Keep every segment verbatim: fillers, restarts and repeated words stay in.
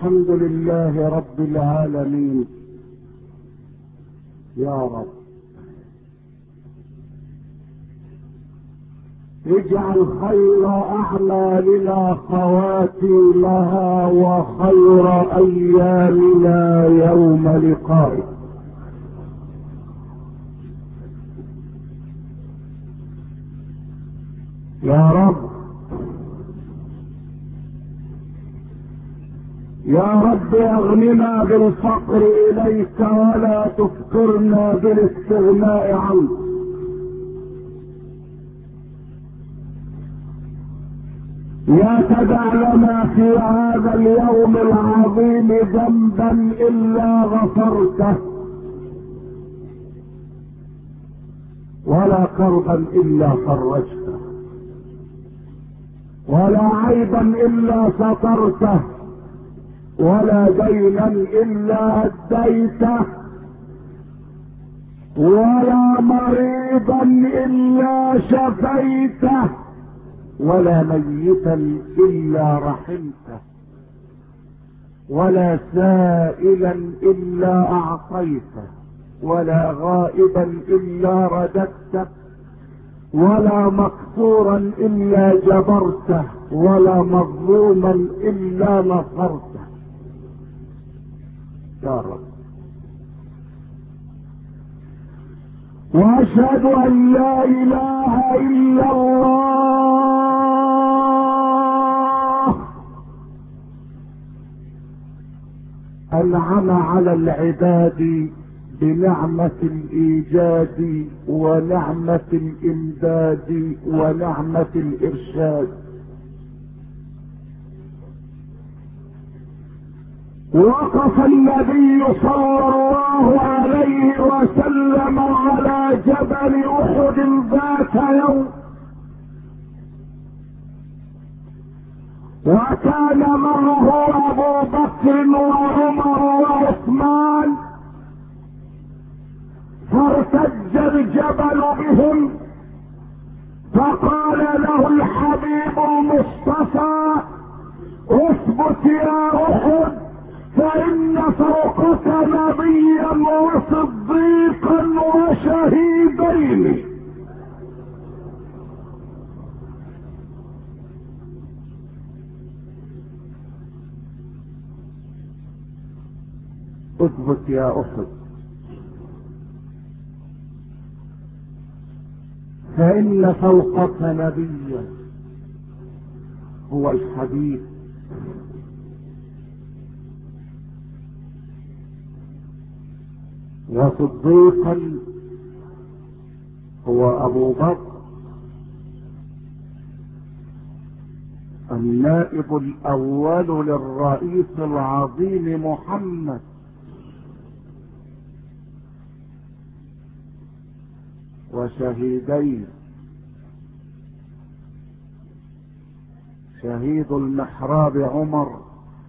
الحمد لله رب العالمين. يا رب اجعل خير اعمالنا خواتيمها وخير ايامنا يوم لقائك. يا رب يا رب اغننا بالفقر اليك ولا تفقرنا بالاستغناء عنك. لا تدع لنا في هذا اليوم العظيم ذنبا الا غفرته، ولا كربا الا فرجته، ولا عيبا الا سترته، ولا دينا الا اديته، ولا مريضا الا شفيته، ولا ميتا الا رحمته، ولا سائلا الا اعطيته، ولا غائبا الا رددته، ولا مكسورا الا جبرته، ولا مظلوما الا نصرته. يا رب واشهد ان لا اله الا الله انعم على العباد بنعمة الايجاد ونعمة الامداد ونعمة الارشاد. وقف النبي صلى الله عليه وسلم على جبل احد ذات يوم، وكان معه ابو بكر وعمر وعثمان، فارتج الجبل بهم، فقال له الحبيب المصطفى اثبت يا احد فان فوقك نبيا وصديقا وشهيدين. اثبت يا احد فان فوقك نبيا هو الحبيب، وصديقا هو ابو بكر النائب الاول للرئيس العظيم محمد، وشهيدين، شهيد المحراب عمر،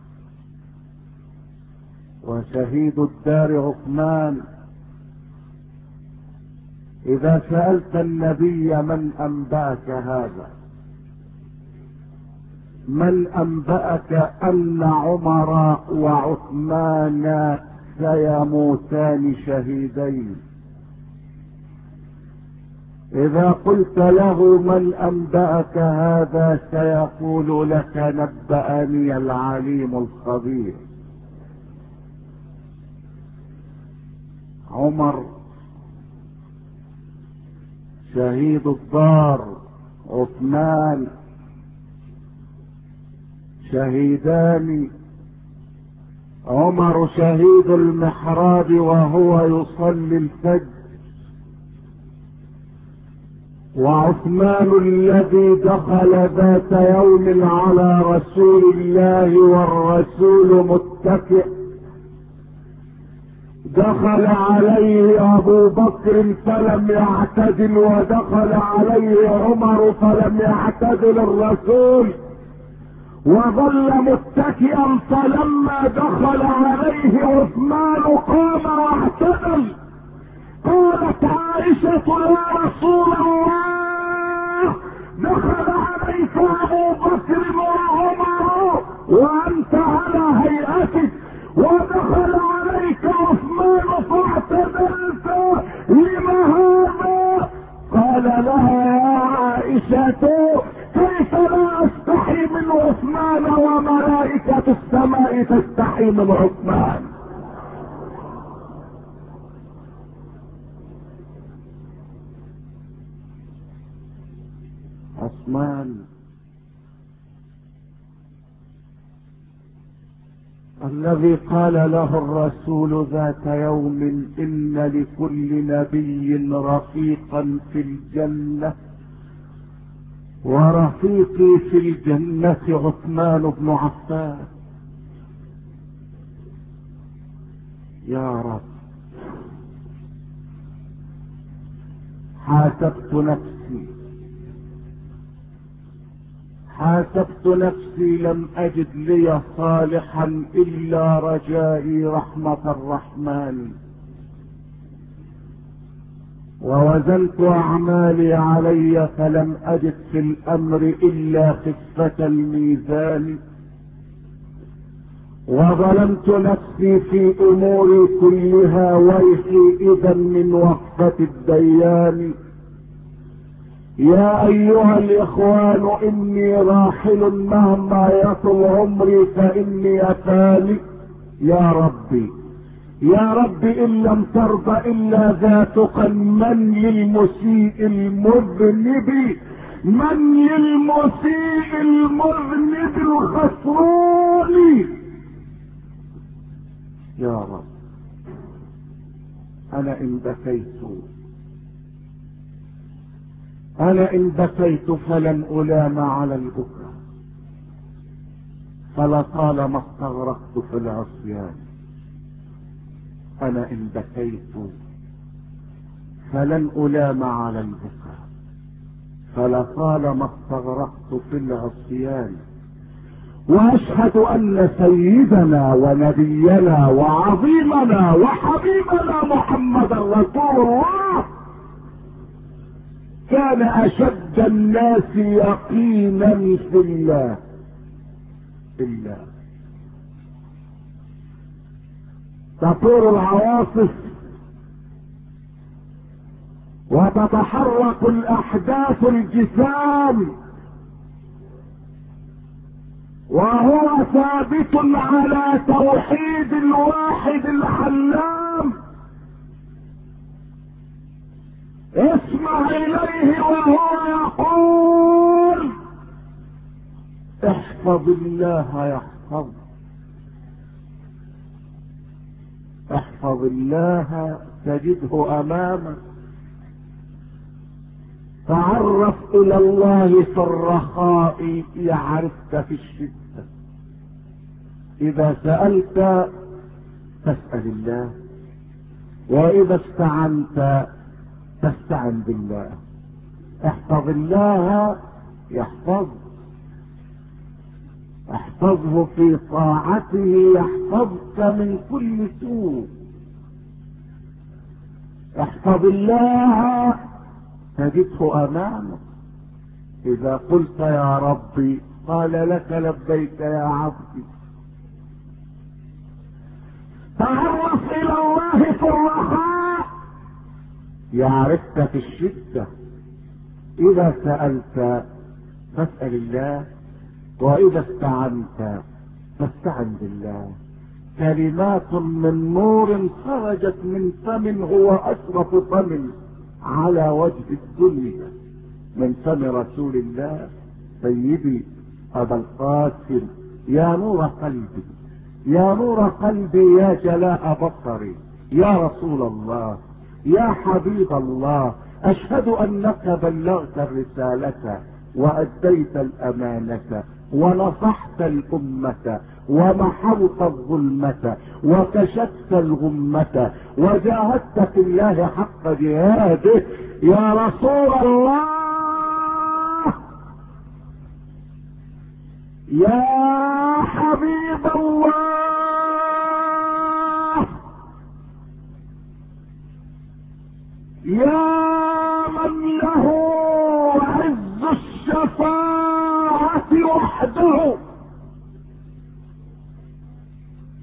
وشهيد الدار عثمان. اذا سألت النبي من انبأك هذا، من انبأك ان عمر وعثمان سيموتان شهيدين؟ اذا قلت له من انبأك هذا سيقول لك نبأني العليم الخبير. عمر شهيد الدار، عثمان شهيدان، عمر شهيد المحراب وهو يصلي الفجر، وعثمان الذي دخل ذات يوم على رسول الله والرسول متكئ، دخل عليه ابو بكر فلم يعتدل، ودخل عليه عمر فلم يعتدل الرسول، وظل متكئا، فلما دخل عليه عثمان قام واعتدل. قالت عائشة يا رسول الله دخل عليك ابو بكر وعمر وانت على هيئة صحتك ودخل عليك عثمان فاعتدلت، لما هذا؟ قال لها يا عائشة كيف لا استحي من عثمان وملائكة السماء تستحي من عثمان. عثمان الذي قال له الرسول ذات يوم إن لكل نبي رفيقا في الجنة ورفيقي في الجنة عثمان بن عفان. يا رب حاسبت نفسي حاسبت نفسي لم اجد لي صالحا الا رجائي رحمة الرحمن، ووزنت اعمالي علي فلم اجد في الامر الا خفة الميزان، وظلمت نفسي في اموري كلها ويحي اذا من وقفة الديان. يا ايها الاخوان اني راحل مهما يطل عمري فاني فاني. يا ربي يا ربي ان لم ترضى الا ذاتك من للمسيء المذنب، من للمسيء المذنب الخسران. يا رب انا ان بكيت انا ان بكيت فلن الام على البكاء، فلطالما استغرقت في العصيان. انا ان بكيت فلن الام على البكاء، فلطالما استغرقت في العصيان. واشهد ان سيدنا ونبينا وعظيمنا وحبيبنا محمد رسول الله كان اشد الناس يقينا في الله الله تطور العواصف وتتحرك الاحداث الجسام وهو ثابت على توحيد الواحد الحلام. اسمع اليه وهو يقول احفظ الله يحفظ، احفظ الله تجده امامك. تعرف الى الله في الرخاء يعرفك في الشدة. اذا سألت فاسأل الله، واذا استعنت فاستعن بالله. احفظ الله يحفظ، احفظه في طاعته يحفظك من كل سوء. احفظ الله تجده امامك. اذا قلت يا ربي قال لك لبيك يا عبدي. تعرف الى الله في الرخاء يعرفك في الشدة. اذا سألت فاسأل الله، واذا استعنت فاستعن بالله. كلمات من نور خرجت من فم هو اشرف فم على وجه الدنيا، من فم رسول الله سيدي ابا القاسم. يا نور قلبي يا نور قلبي يا جلاء بصري يا رسول الله يا حبيب الله، اشهد انك بلغت الرسالة واديت الامانة ونصحت الامة ومحوت الظلمة وكشفت الغمة وجاهدت في الله حق جهاده. يا رسول الله يا حبيب الله يا من له عز الشفاعة وحده،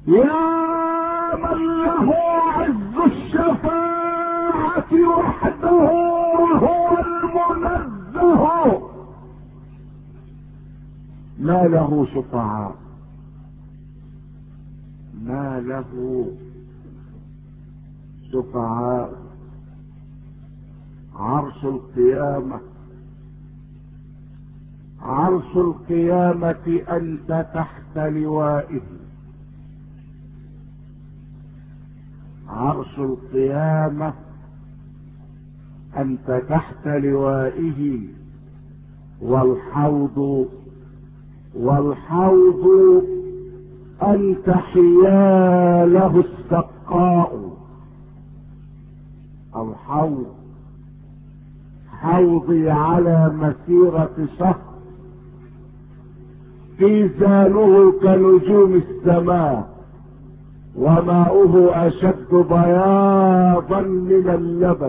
يا من له عز الشفاعة وحده هو المنزه، ما له شفعاء، ما له شفعاء. عرش القيامة، عرش القيامة أنت تحت لوائه، عرش القيامة أنت تحت لوائه، والحوض والحوض أنت حياله السقاء. الحوض حوضي على مسيرة شهر، ميزانه كنجوم السماء، وماؤه أشد بياضا من اللبن،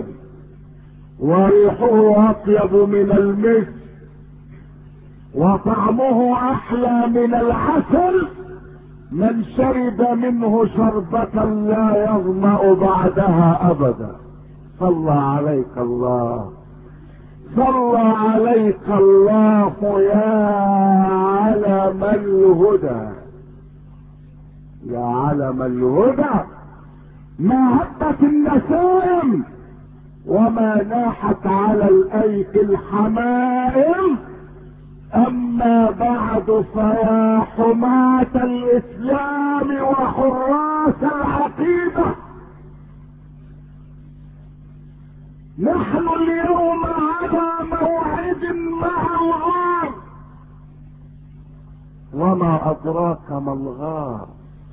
وريحه أطيب من المسك، وطعمه أحلى من العسل. من شرب منه شربة لا يظمأ بعدها أبدا. صلى عليك الله، صلى عليك الله يا علم الهدى، يا علم الهدى. ما هبت النسائم وما ناحت على الايدي الحمائم. اما بعد فيا حماة الاسلام وحراس العقيدة، نحن اليوم على موعد مع الغار. وما ادراك ما الغار؟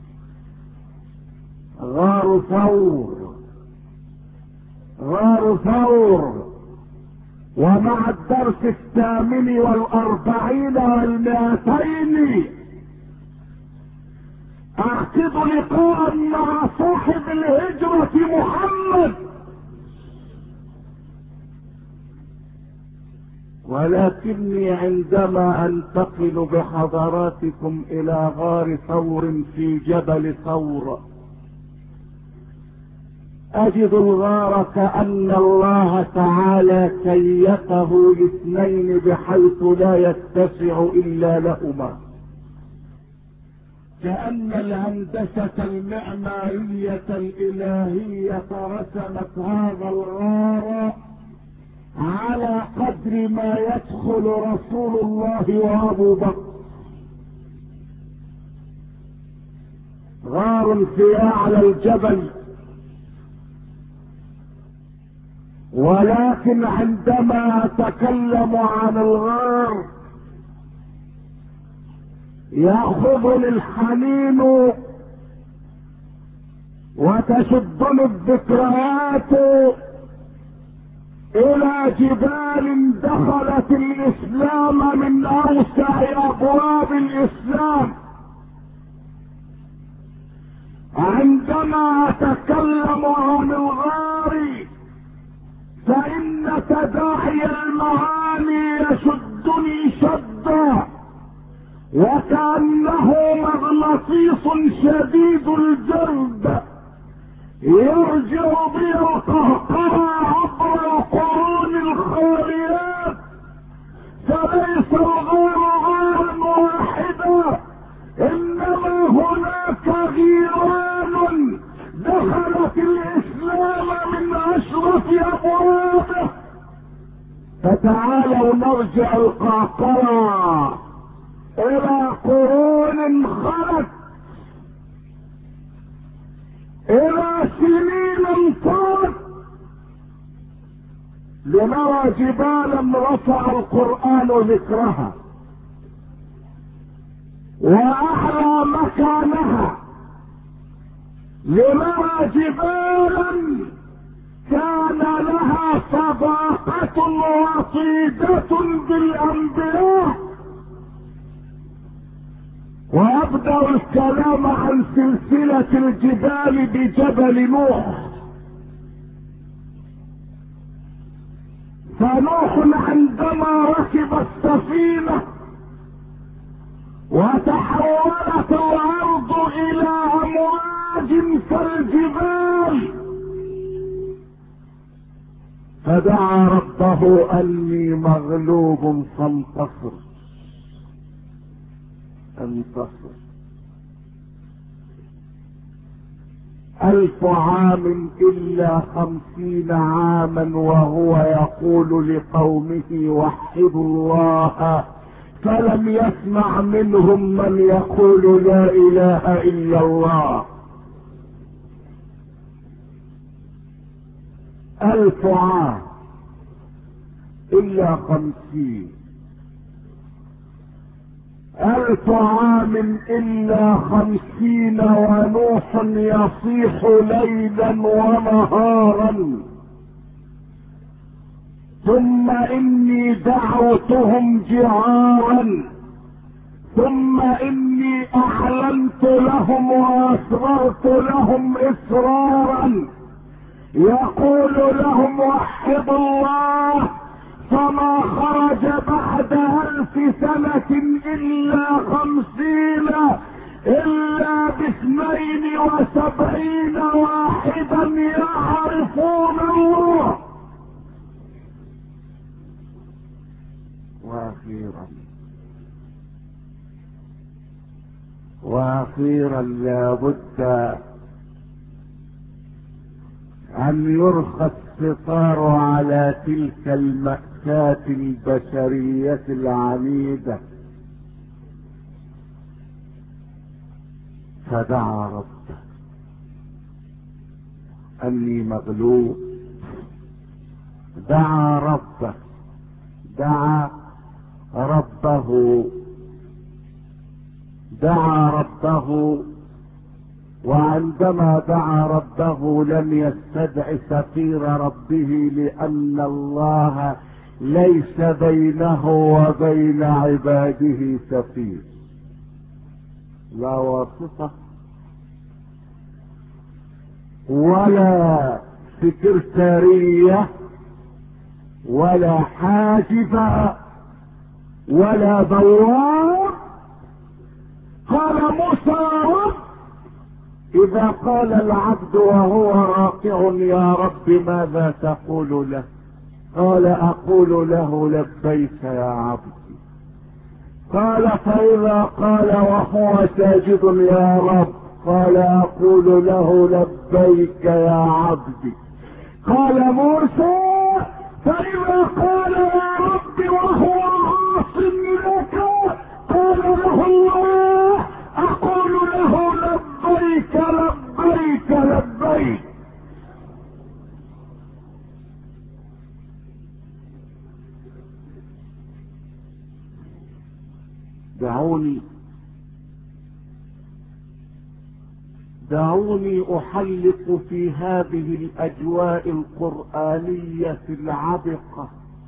غار ثور، غار ثور. ومع الدرس الثامن والاربعين والمئتين اعقد لقاء مع صاحب الهجرة محمد، ولكني عندما انتقل بحضراتكم الى غار ثور في جبل ثور اجد الغار كأن الله تعالى كيفه لاثنين بحيث لا يتسع الا لهما، كأن الهندسة المعمارية الالهية رسمت هذا الغار على قدر ما يدخل رسول الله وابو بكر. غار في اعلى الجبل، ولكن عندما اتكلم عن الغار ياخذني الحنين وتشدني الذكريات الى جبال دخلت الاسلام من اوسع ابواب الاسلام. عندما اتكلم عن الغار فان تداعي المعاني يشدني شدا، وكأنه مغناطيس شديد الجلد يرجع بي القهقرى عبر القرون الخاليات. فليس الغار غارا واحدا، انما هناك غيران دخلت الاسلام من اشرف ابوابه. فتعالوا نرجع القهقرى الى قرون خلت، الى سنين طالت، لنرى جبالا رفع القرآن ذكرها واعلى مكانها، لنرى جبالا كان لها صداقة وطيدة بالانبياء. وابدأ الكلام عن سلسلة الجبال بجبل نوح. فنوح عندما ركب السفينة وتحولت الارض الى كالجبال. فدعا ربه اني مغلوب فانتصر. انتصر. الف عام الا خمسين عاما وهو يقول لقومه وحدوا الله، فلم يسمع منهم من يقول لا اله الا الله. الف عام الا خمسين، الف عام الا خمسين ونوح يصيح ليلا ونهارا. ثم اني دعوتهم جهارا، ثم اني اعلنت لهم واسررت لهم اسرارا، يقول لهم وحدوا الله، فما خرج بعد الف سنة الا خمسين الا باثنين وسبعين واحدا يعرفون الله. واخيرا واخيرا لابد ان يرخى الستار على تلك المأساة البشرية العنيدة. فدعا ربه اني مغلوب. دعا ربه دعا ربه دعا ربه وعندما دعا ربه لم يستدع سفير ربه، لان الله ليس بينه وبين عباده سفير، لا واسطة ولا سكرتارية ولا حاجبة ولا بواب. قال موسى رب، اذا قال العبد وهو راكع يا رب ماذا تقول له؟ قال اقول له لبيك يا عبدي. قال فاذا قال وهو ساجد يا رب؟ قال اقول له لبيك يا عبدي. قال موسى فاذا قال يا رب وهو عاص لك؟ قال له الله اقول له لبيك لبيك لبيك. دعوني دعوني احلق في هذه الاجواء القرآنية العبقة.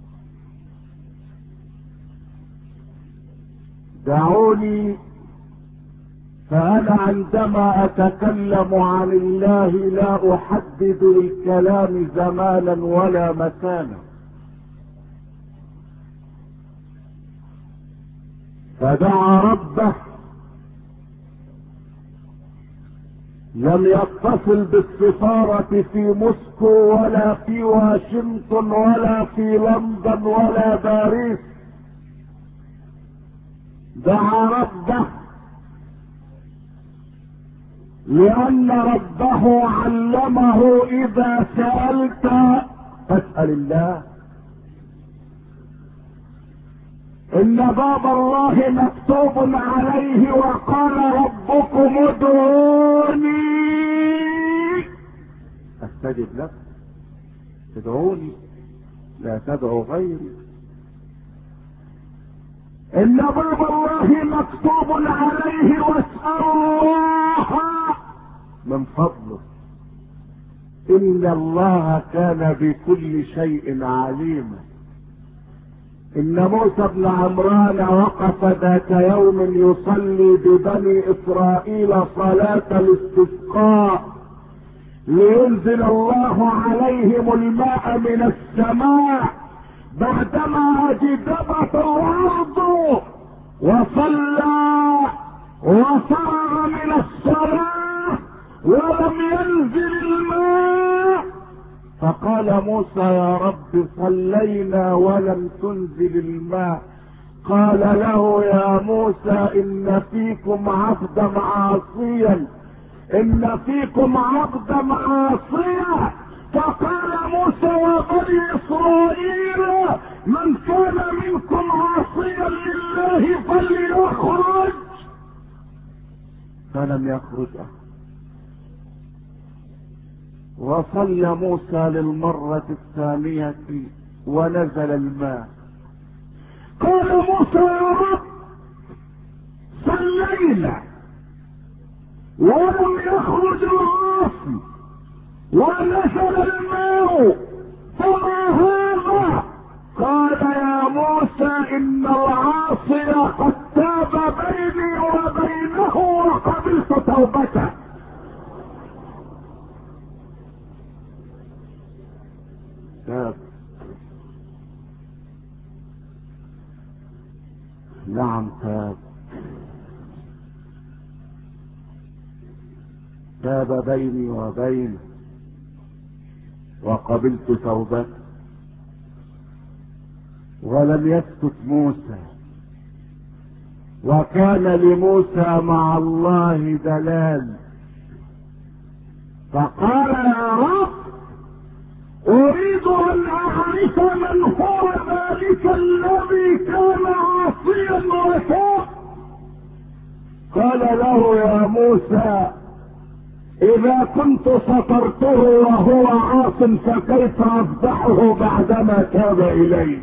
دعوني فأنا عندما أتكلم عن الله لا أحدد الكلام زمانا ولا مكانا. فدعا ربه، لم يتصل بالسفارة في موسكو ولا في واشنطن ولا في لندن ولا باريس. دعا ربه لأن ربه علمه إذا سألت فاسأل الله. إن باب الله مكتوب عليه وقال ربكم ادعوني استجب لك. ادعوني لا تدعو غيري. إن باب الله مكتوب عليه واسألوا الله من فضله إن الله كان بكل شيء عليما. إن موسى بن عمران وقف ذات يوم يصلي ببني إسرائيل صلاة الاستسقاء لينزل الله عليهم الماء من السماء بعدما أجدبت الأرض، وصلى وفرغ من الصلاة ولم ينزل الماء. فقال موسى يا رب صلينا ولم تنزل الماء. قال له يا موسى إن فيكم عبدا عاصيا، إن فيكم عبدا عاصيا. فقال موسى يا بني إسرائيل من كان منكم عاصيا لله فليخرج. فلم يخرج أحد. وصلى موسى للمرة الثانية ونزل الماء. قال موسى يا رب صلينا ولم يخرج العاصي ونزل الماء فما هذا؟ قال يا موسى إن العاصي قد تاب بيني وبينه وقبلت توبته. تاب. نعم تاب. تاب بيني وبينه وقبلت توبته. ولم يسكت موسى، وكان لموسى مع الله دلال. فقال يا رب اريد ان اعرف من هو ذلك الذي كان عاصيا وتاب. قال له يا موسى اذا كنت سترته وهو عاص فكيف افضحه بعدما تاب الي؟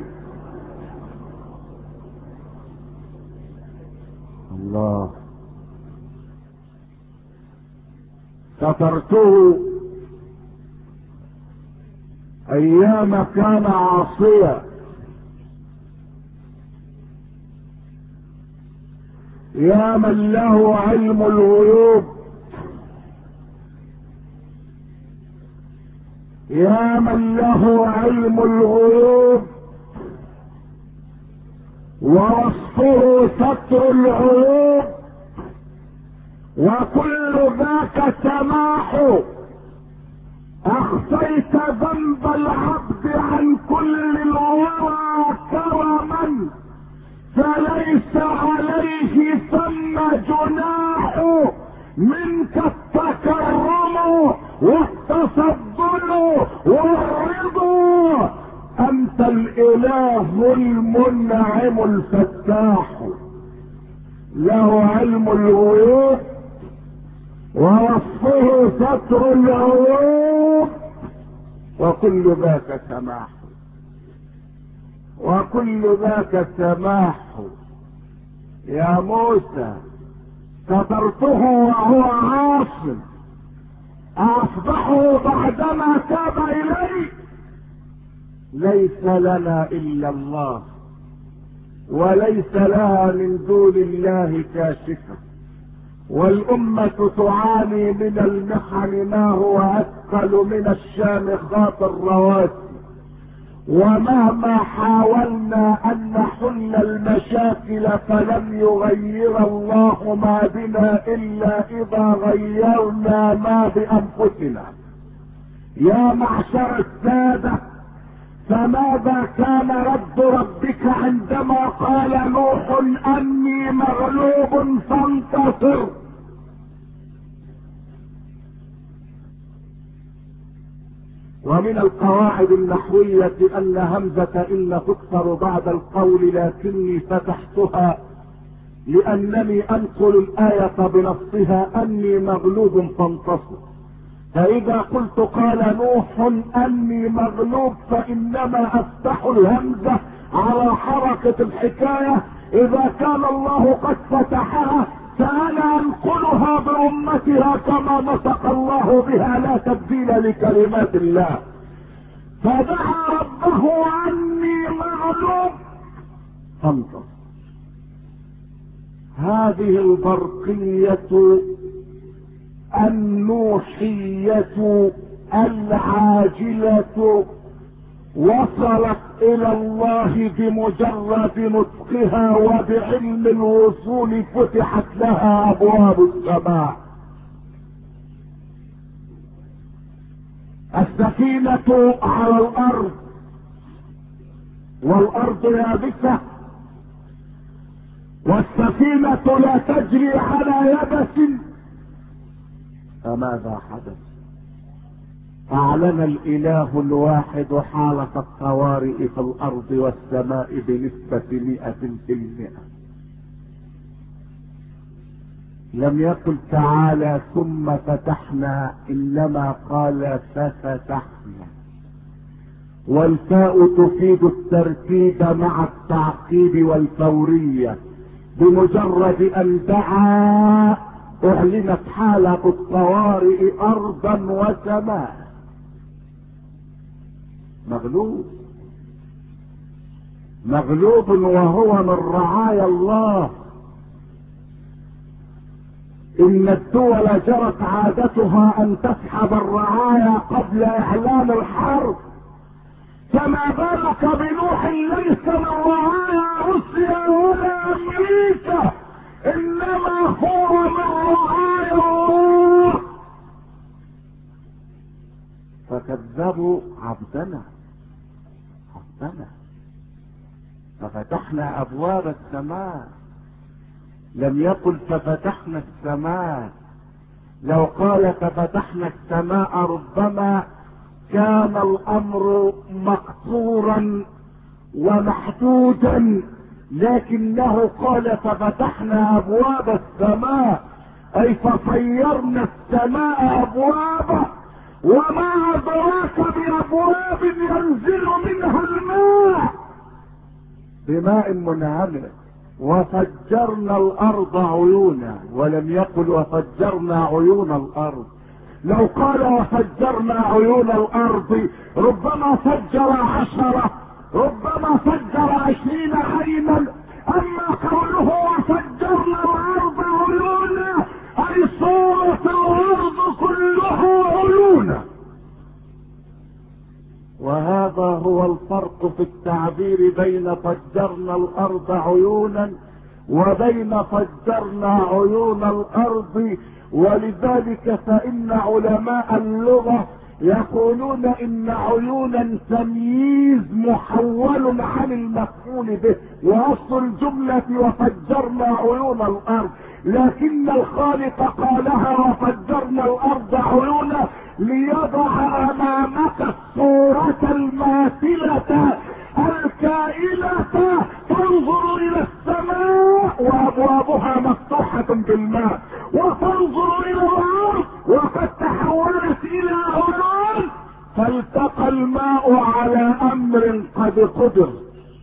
الله. سترته ايام كان عاصيا، يا من له علم الغيوب، يا من له علم الغيوب ووصفه ستر العيوب، وكل ذاك سماح. اخفيت ذنب العبد عن كل الورى كرما، فليس عليه ثم جناح منك التكرم والتصدر والرضا. انت الاله المنعم الفتاح، له علم الغيوب ووصفه ستر العيوب، وكل ذاك سماح، وكل ذاك سماح. يا موسى سترته وهو عاصم، اصبحه بعدما تاب الي. ليس لنا الا الله، وليس لها من دون الله كاشفة، والأمة تعاني من المحن ما هو أثقل من الشامخات الرواسي. ومهما حاولنا أن نحل المشاكل فلن يغير الله ما بنا إلا إذا غيرنا ما بأنفسنا. يا معشر السادة، فماذا كان رد ربك عندما قال نوح اني مغلوب فانتصر؟ ومن القواعد النحوية ان همزة ان تكسر بعد القول، لكني فتحتها لانني انقل الاية بنصها اني مغلوب فانتصر. فاذا قلت قال نوح اني مغلوب فانما افتح الهمزة على حركة الحكاية. اذا كان الله قد فتحها فانا انقلها برمتها كما نطق الله بها، لا تبديل لكلمات الله. فدعا ربه اني مغلوب فانتصر. هذه البرقية النوحية العاجلة وصلت الى الله بمجرد نطقها، وبعلم الوصول فتحت لها ابواب السماء. السفينة على الارض والارض يابسة، والسفينة لا تجري على يبس. فماذا حدث؟ اعلن الاله الواحد حالة الطوارئ في الارض والسماء بنسبة مئة في المئة. لم يقل تعالى ثم فتحنا، انما قال ففتحنا، والفاء تفيد الترتيب مع التعقيب والفورية. بمجرد ان دعا اعلنت حالة الطوارئ ارضا وسماء. مغلوب مغلوب وهو من رعايا الله. ان الدول جرت عادتها ان تسحب الرعايا قبل اعلان الحرب، فما بالك بنوح ليس من رعايا روسيا ولا امريكا، انما هو من رعايا الله. فكذبوا عبدنا عبدنا ففتحنا ابواب السماء. لم يقل ففتحنا السماء. لو قال ففتحنا السماء ربما كان الامر مقصورا ومحدودا، لكنه قال ففتحنا ابواب السماء، اي فصيرنا السماء ابوابا، وما ادراك بابواب ينزل منها الماء بماء منهمر. وفجرنا الارض عيونا، ولم يقل وفجرنا عيون الارض. لو قال وفجرنا عيون الارض ربما فجر عشرة، ربما فجر عشرين عينا. اما قوله وفجرنا الارض عيونا اي صورت الارض كلها عيونا. وهذا هو الفرق في التعبير بين فجرنا الارض عيونا وبين فجرنا عيون الارض. ولذلك فان علماء اللغة يقولون ان عيونا تمييز محول عن المفعول به، واصل الجملة وفجرنا عيون الارض، لكن الخالق قالها وفجرنا الارض عيونا ليضع امامك الصورة الماثلة الكائنة. تنظر الى السماء وابوابها مفتوحة بالماء، وتنظر الى الارض وقد تحولت الى عيون، فالتقى الماء على امر قد قدر.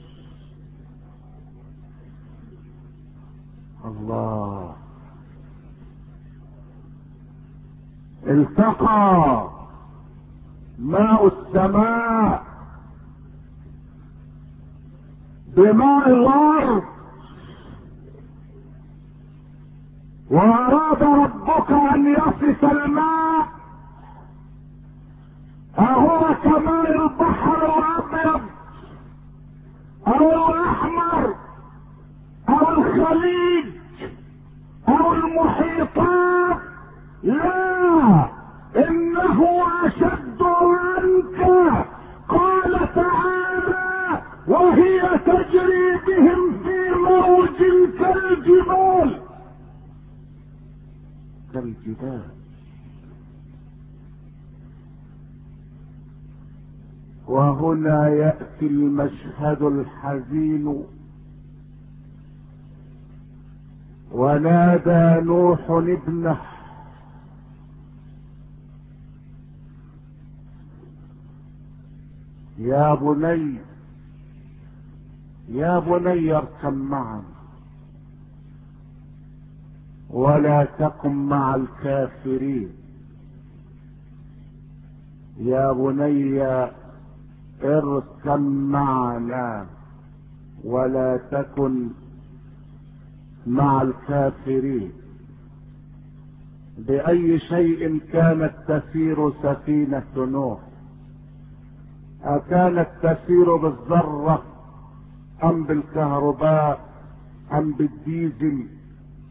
الله، التقى ماء السماء بماء الارض، واراد ربك ان يصف الماء اهو كماء البحر الابيض او الاحمر او الخليج او المحيطات، لا، انه اشد عنك. قال تعالى وهي تجري بهم في موج كالجبال كالجبال. وهنا يأتي المشهد الحزين. ونادى نوح ابنه يا بني يا بني اركب معنا ولا تكن مع الكافرين. يا بني اركب معنا ولا تكن مع الكافرين. بأي شيء كانت تسير سفينة نوح؟ أكانت تسير بالذرة أم بالكهرباء أم بالديزل؟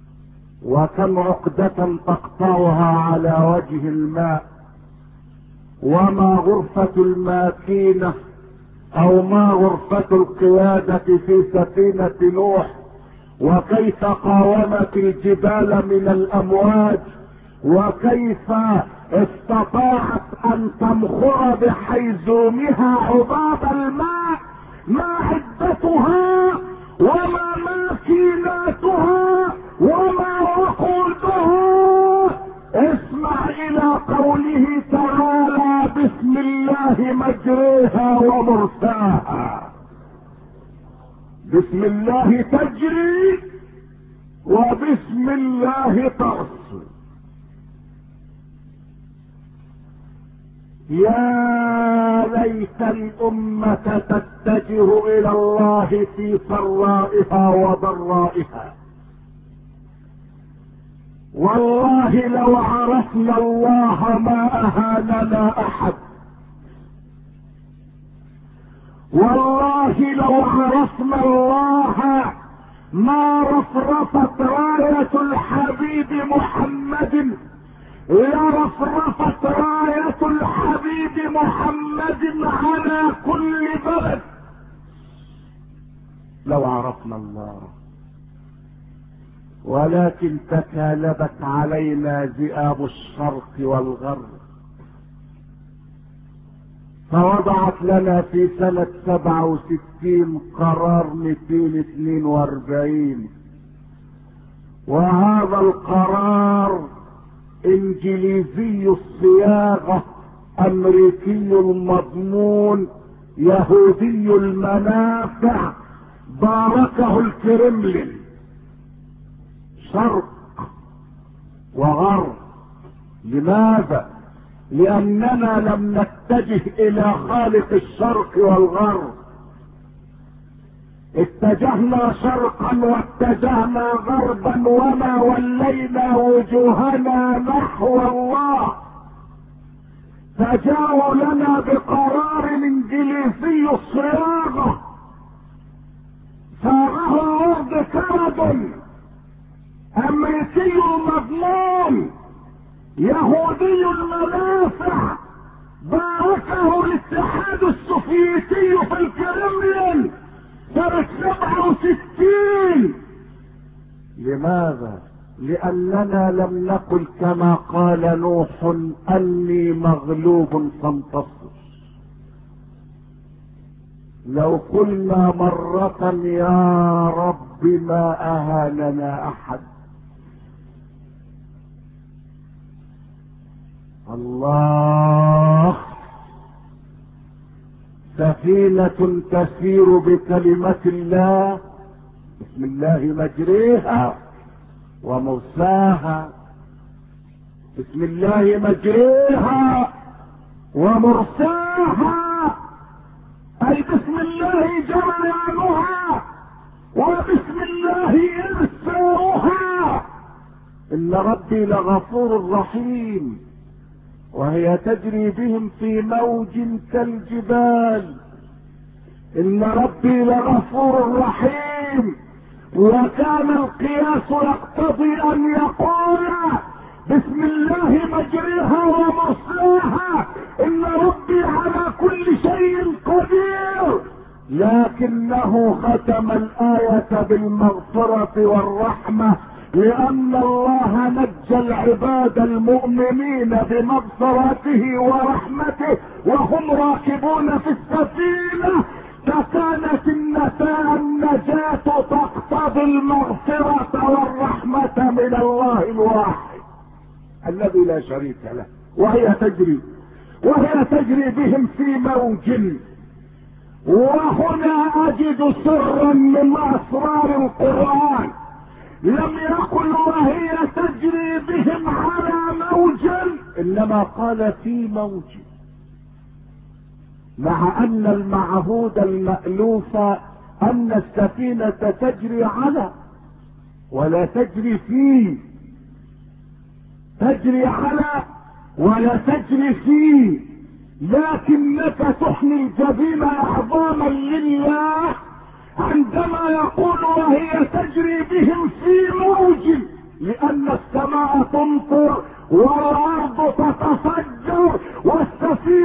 وكم عقدة تقطعها على وجه الماء وما غرفة الماكينة او ما غرفة القيادة في سفينة نوح، وكيف قاومت الجبال من الامواج، وكيف استطاعت ان تمخر بحيزومها عباب الماء، ما عدتها وما ماكيناتها وما وقودها. اسمع الى قوله تعالى: بسم الله مجريها ومرساها. بسم الله تجري وبسم الله ترسل. يا ليت الأمة تتجه إلى الله في سرائها وضرائها. والله لو عرفنا الله ما أهاننا أحد. والله لو عرفنا الله ما رفرفت راية الحبيب محمد، لرفرفت راية الحبيب محمد على كل بلد. لو عرفنا الله، ولكن تكالبت علينا ذئاب الشرق والغرب، فوضعت لنا في سنة سبعة وستين قرار مئتين واثنين واربعين، وهذا القرار انجليزي الصياغة، امريكي المضمون، يهودي المنافع، باركه الكرملين. شرق وغرب. لماذا؟ لاننا لم نتجه الى خالق الشرق والغرب، اتجهنا شرقا واتجهنا غربا وما ولينا وجوهنا نحو الله. فجاءوا لنا بقرار انجليزي الصياغة، صاغه الارض كرد، امريكي المضمون، يهودي المنافع، باركه الاتحاد السوفيتي في الكرملين سنة سبعة وستين. لماذا؟ لأننا لم نقل كما قال نوح: أني مغلوب فانتصر. لو قلنا مرة يا رب ما أهاننا أحد. الله، سفينة تسير بكلمة الله، بسم الله مجريها ومرساها. بسم الله مجريها ومرساها، اي بسم الله جريانها وبسم الله ارساؤها. ان ربي لغفور رحيم، وهي تجري بهم في موج كالجبال. ان ربي لغفور رحيم. وكان القياس يقتضي ان يقول بسم الله مجريها ومرساها، ان ربي على كل شيء قدير، لكنه ختم الآية بالمغفرة والرحمة، لأن الله نجى العباد المؤمنين بمغفرته ورحمته وهم راكبون في السفينة. فكانت النجاة تقتضي المغفرة والرحمة من الله الواحد الذي لا شريك له. وهي تجري وهي تجري بهم في موج. وهنا أجد سرا من أسرار القرآن، لم يقل وهي تجري بهم على موج، انما قال في موج، مع ان المعهود المألوف ان السفينة تجري على ولا تجري في، تجري على ولا تجري في، لكنك تحني الجبين اعظاما لله عندما يقول وهي تجري بهم في موج، لان السماء تمطر والارض تتفجر والسفينة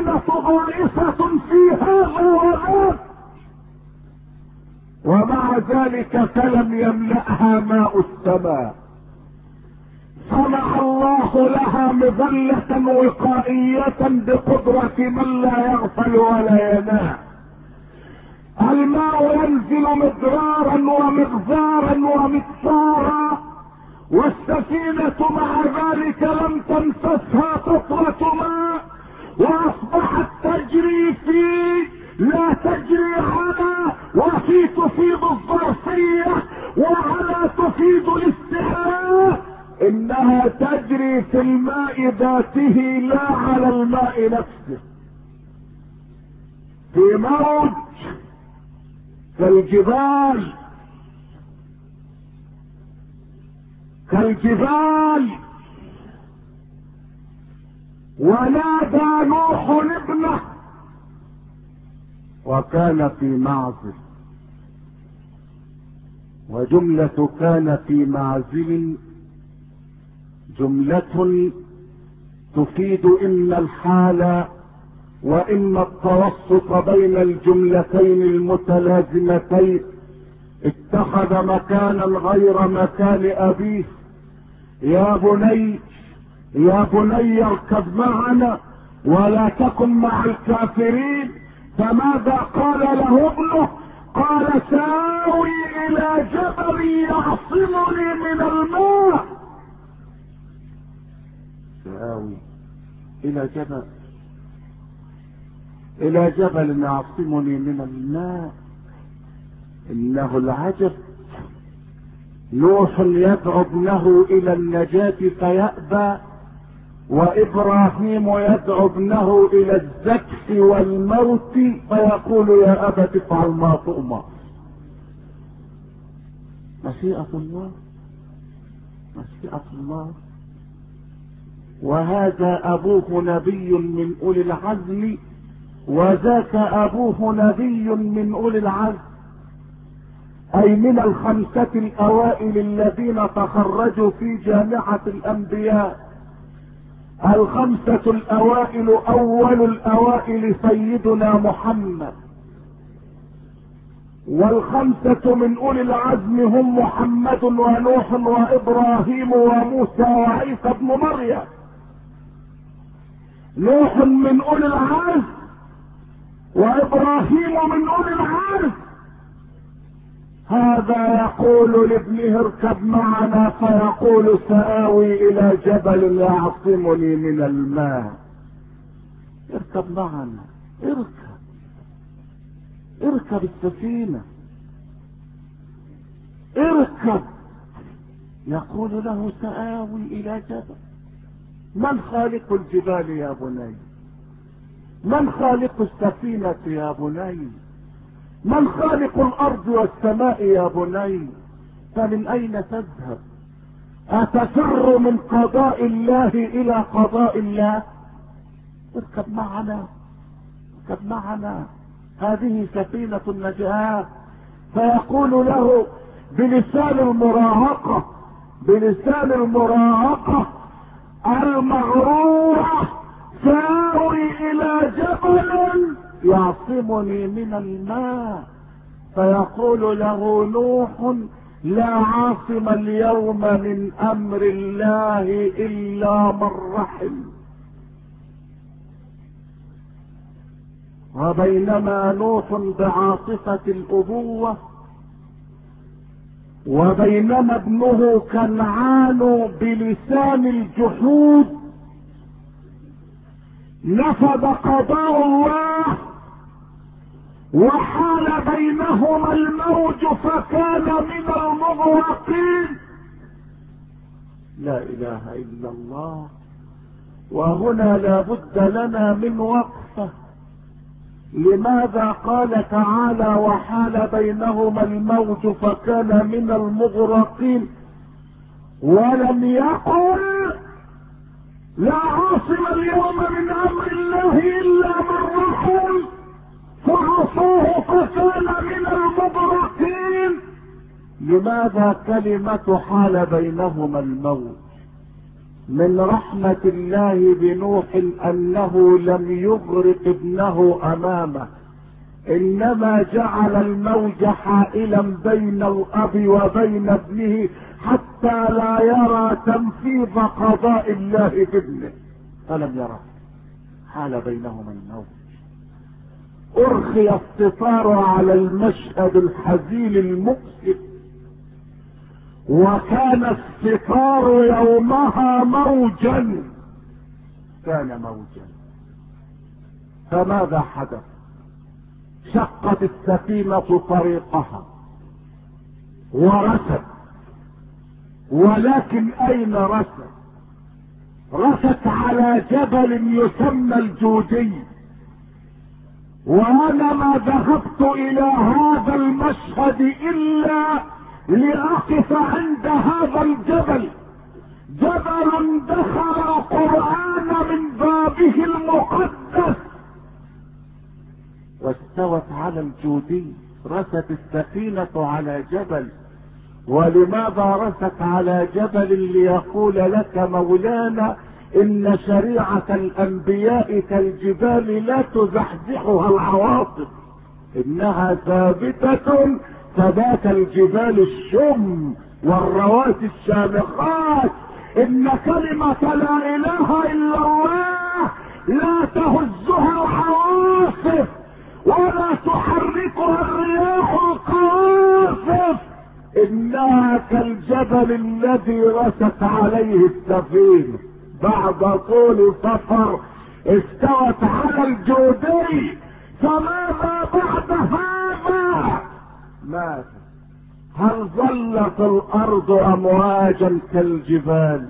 الله لها مظلة وقائية بقدرة من لا يغفل ولا ينام. الماء ينزل مدرارا ومغزارا ومكسارا، والسفينة مع ذلك لم تمسسها قطرة ماء، واصبحت تجري في لا تجري على، وفي تفيد الظرفية، وعلى تفيد الاستحلاء. انها تجري في الماء ذاته لا على الماء نفسه، في موج كالجبال كالجبال. ونادى نوح ابنه وكان في معزل، وجملة كان في معزل جملة تفيد إما الحال وإما التوسط بين الجملتين المتلازمتين. اتخذ مكانا غير مكان أبيه. يا بني يا بني اركب معنا ولا تكن مع الكافرين. فماذا قال له ابنه؟ قال سآوي إلى جبل يعصمني من الماء. سآوي إلى جبل إلى جبل يعصمني من الماء. إنه العجب، نوح يدعو ابنه إلى النجاة فيأبى، وإبراهيم يدعو ابنه إلى الزكس والموت فيقول يا أبت افعل ما تؤمر. مشيئة الله مشيئة الله. وهذا أبوه نبي من أولي العزم، وذاك أبوه نبي من أولي العزم، أي من الخمسة الأوائل الذين تخرجوا في جامعة الأنبياء. الخمسة الأوائل أول الأوائل سيدنا محمد، والخمسة من أولي العزم هم محمد ونوح وإبراهيم وموسى وعيسى بن مريم. نوح من أولي العزم وإبراهيم من أولي العزم. هذا يقول لابنه اركب معنا، فيقول سآوي إلى جبل يعصمني من الماء. اركب معنا، اركب اركب السفينة، اركب. يقول له سآوي إلى جبل. من خالق الجبال يا بني؟ من خالق السفينة يا بني؟ من خالق الأرض والسماء يا بني؟ فمن أين تذهب؟ أتفر من قضاء الله إلى قضاء الله؟ اركب معنا اركب معنا، هذه سفينة النجاة. فيقول له بلسان المراهقة بلسان المراهقة المغرورة ساوي إلى جبل يعصمني من الماء. فيقول له نوح لا عاصم اليوم من أمر الله إلا من رحم. وبينما نوح بعاطفة الأبوة، وبينما ابنه كنعان بلسان الجحود، نفذ قضاء الله وحال بينهما الموج فكان من المغرقين. لا إله إلا الله. وهنا لا بد لنا من وقفة. لماذا قال تعالى وحال بينهما الموج فكان من المغرقين، ولم يقل لا عاصم اليوم من امر الله الا من رحم فعصوه فكان من المغرقين؟ لماذا كلمة حال بينهما الموج؟ من رحمة الله بنوح انه لم يغرق ابنه امامه، انما جعل الموج حائلا بين الاب وبين ابنه حتى لا يرى تنفيذ قضاء الله بابنه، فلم يره، حال بينهما الموت. ارخي الستار على المشهد الحزين المؤسف، وكان الستار يومها موجا، كان موجا. فماذا حدث؟ شقت السفينة طريقها ورست، ولكن اين رست؟ رست على جبل يسمى الجودي. وانا ما ذهبت الى هذا المشهد الا لأقف عند هذا الجبل، جبل دخل القرآن من بابه المقدس. واستوت على الجودي، رست السفينة على جبل. ولماذا رست على جبل؟ ليقول لك مولانا ان شريعة الانبياء كالجبال لا تزحزحها العواصف، انها ثابتة ثبات الجبال الشم والرواسي الشامخات. ان كلمة لا اله الا الله لا تهزها العواصف ولا تحركها الرياح القواصف، انها كالجبل الذي رست عليه السفينة بعد طول سفر، استوت على الجودي. فماذا بعد هذا؟ ماذا؟ هل ظلت الارض امواجا كالجبال؟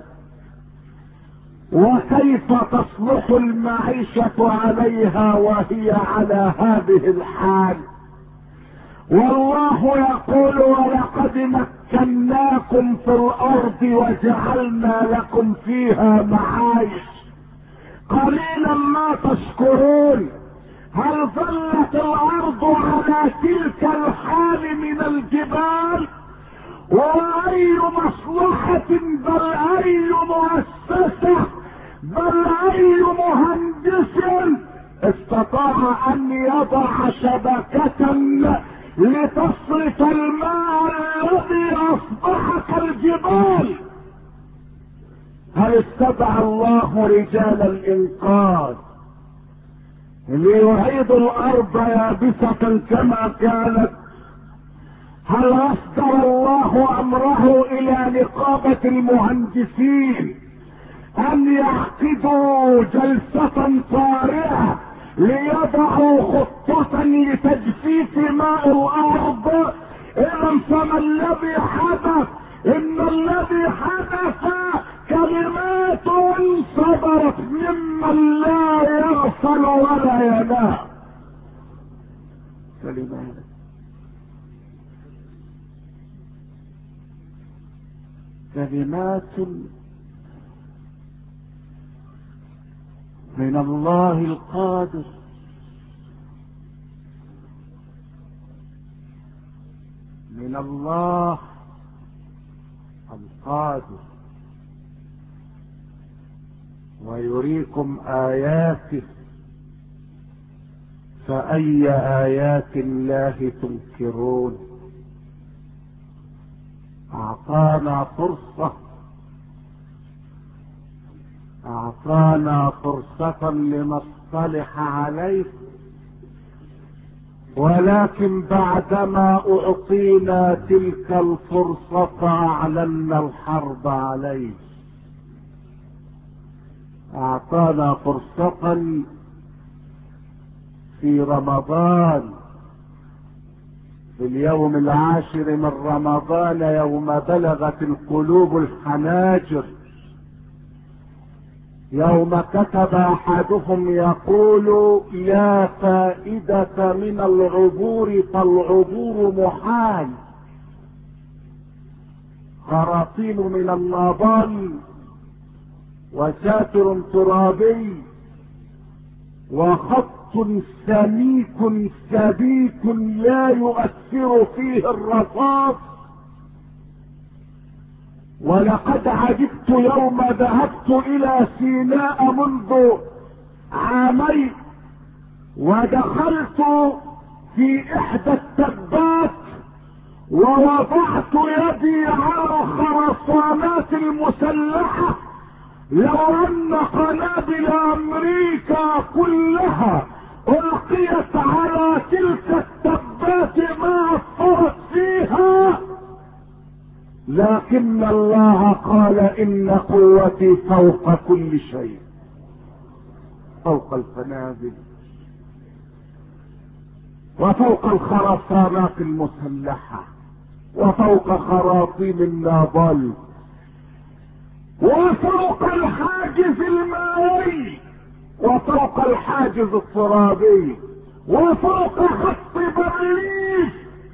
وكيف تصلح المعيشة عليها وهي على هذه الحال؟ والله يقول ولقد مكناكم في الارض وجعلنا لكم فيها معايش قليلا ما تشكرون. هل ظلت الارض على تلك الحال من الجبال؟ واي مصلحة بل اي مؤسسة بل اي مهندس استطاع ان يضع شبكة لتصرف الماء الذي اصبح كالجبال؟ هل استدعى الله رجال الانقاذ ليعيد الارض يابسة كما كانت؟ هل اصدر الله امره الى نقابة المهندسين ان يعقدوا جلسة طارئة ليضعوا خطة لتجفيف ماء الارض؟ اذا فما الذي حدث؟ ان الذي حدث كلمات صدرت ممن لا يغفل ولا ينام. كلمات كلمات من الله القادر، من الله القادر، ويريكم آياته، فأي آيات الله تنكرون؟ أعطانا فرصة أعطانا فرصة لنصطلح عليه، ولكن بعدما أعطينا تلك الفرصة أعلنا الحرب عليه. أعطانا فرصة في رمضان، في اليوم العاشر من رمضان، يوم بلغت القلوب الحناجر، يوم كتب احدهم يقول لا فائدة من العبور فالعبور محال، خراطيم من النابال وساتر ترابي وخط سميك سبيك لا يؤثر فيه الرصاص. ولقد عجبت يوم ذهبت الى سيناء منذ عامين، ودخلت في احدى التبات ووضعت يدي على الخرسانات المسلحة، لو ان قنابل امريكا كلها القيت على تلك التبات ما اثرت فيها، لكن الله قال ان قوتي فوق كل شيء، فوق القنابل وفوق الخرسانات المسلحة وفوق خراطيم النابل وفوق الحاجز المائي وفوق الحاجز الترابي وفوق خط برليف،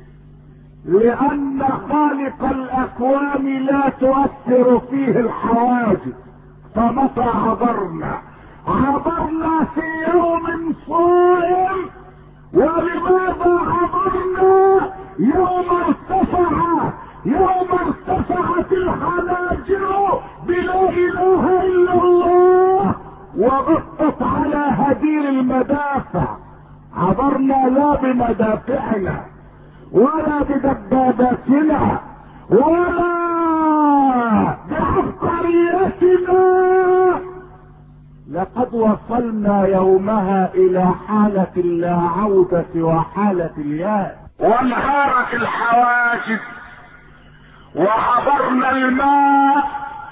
لان خالق الاكوان لا تؤثر فيه الحواجز. فمتى عبرنا عبرنا في يوم صائم. ولماذا عبرنا يوم ارتفع يوم ارتفعت الحناجر بلا اله الا الله وغطت على هدير المدافع؟ عبرنا لا بمدافعنا ولا بدباباتنا ولا بعبقريتنا، لقد وصلنا يومها الى حالة اللا عودة وحالة الياس، وانهارت الحواجز وعبرنا الماء،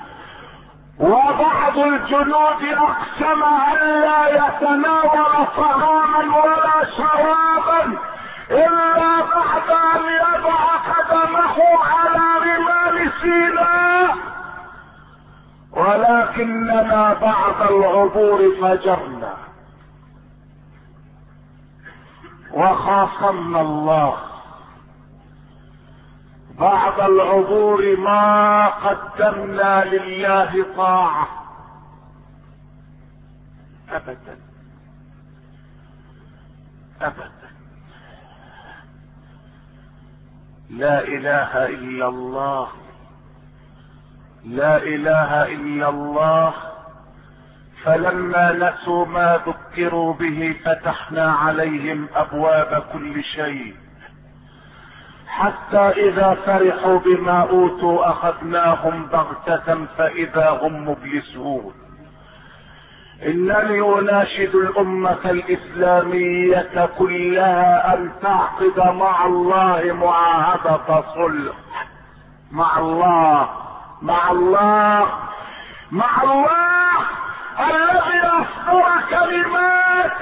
وبعض الجنود اقسم ان لا يتناول طعاما ولا شرابا الا بعد ان يضع قدمه على رمال سيناء، ولكننا بعد العبور فجرنا وخاصمنا الله. بعد العبور ما قدمنا لله طاعة ابدا ابدا. لا اله الا الله، لا اله الا الله. فلما نسوا ما ذكروا به فتحنا عليهم ابواب كل شيء، حتى اذا فرحوا بما اوتوا اخذناهم بغتة فاذا هم مبلسون. انني اناشد الامة الاسلامية كلها ان تعقد مع الله معاهدة صلح، مع الله مع الله مع الله الذي اصدر كلمات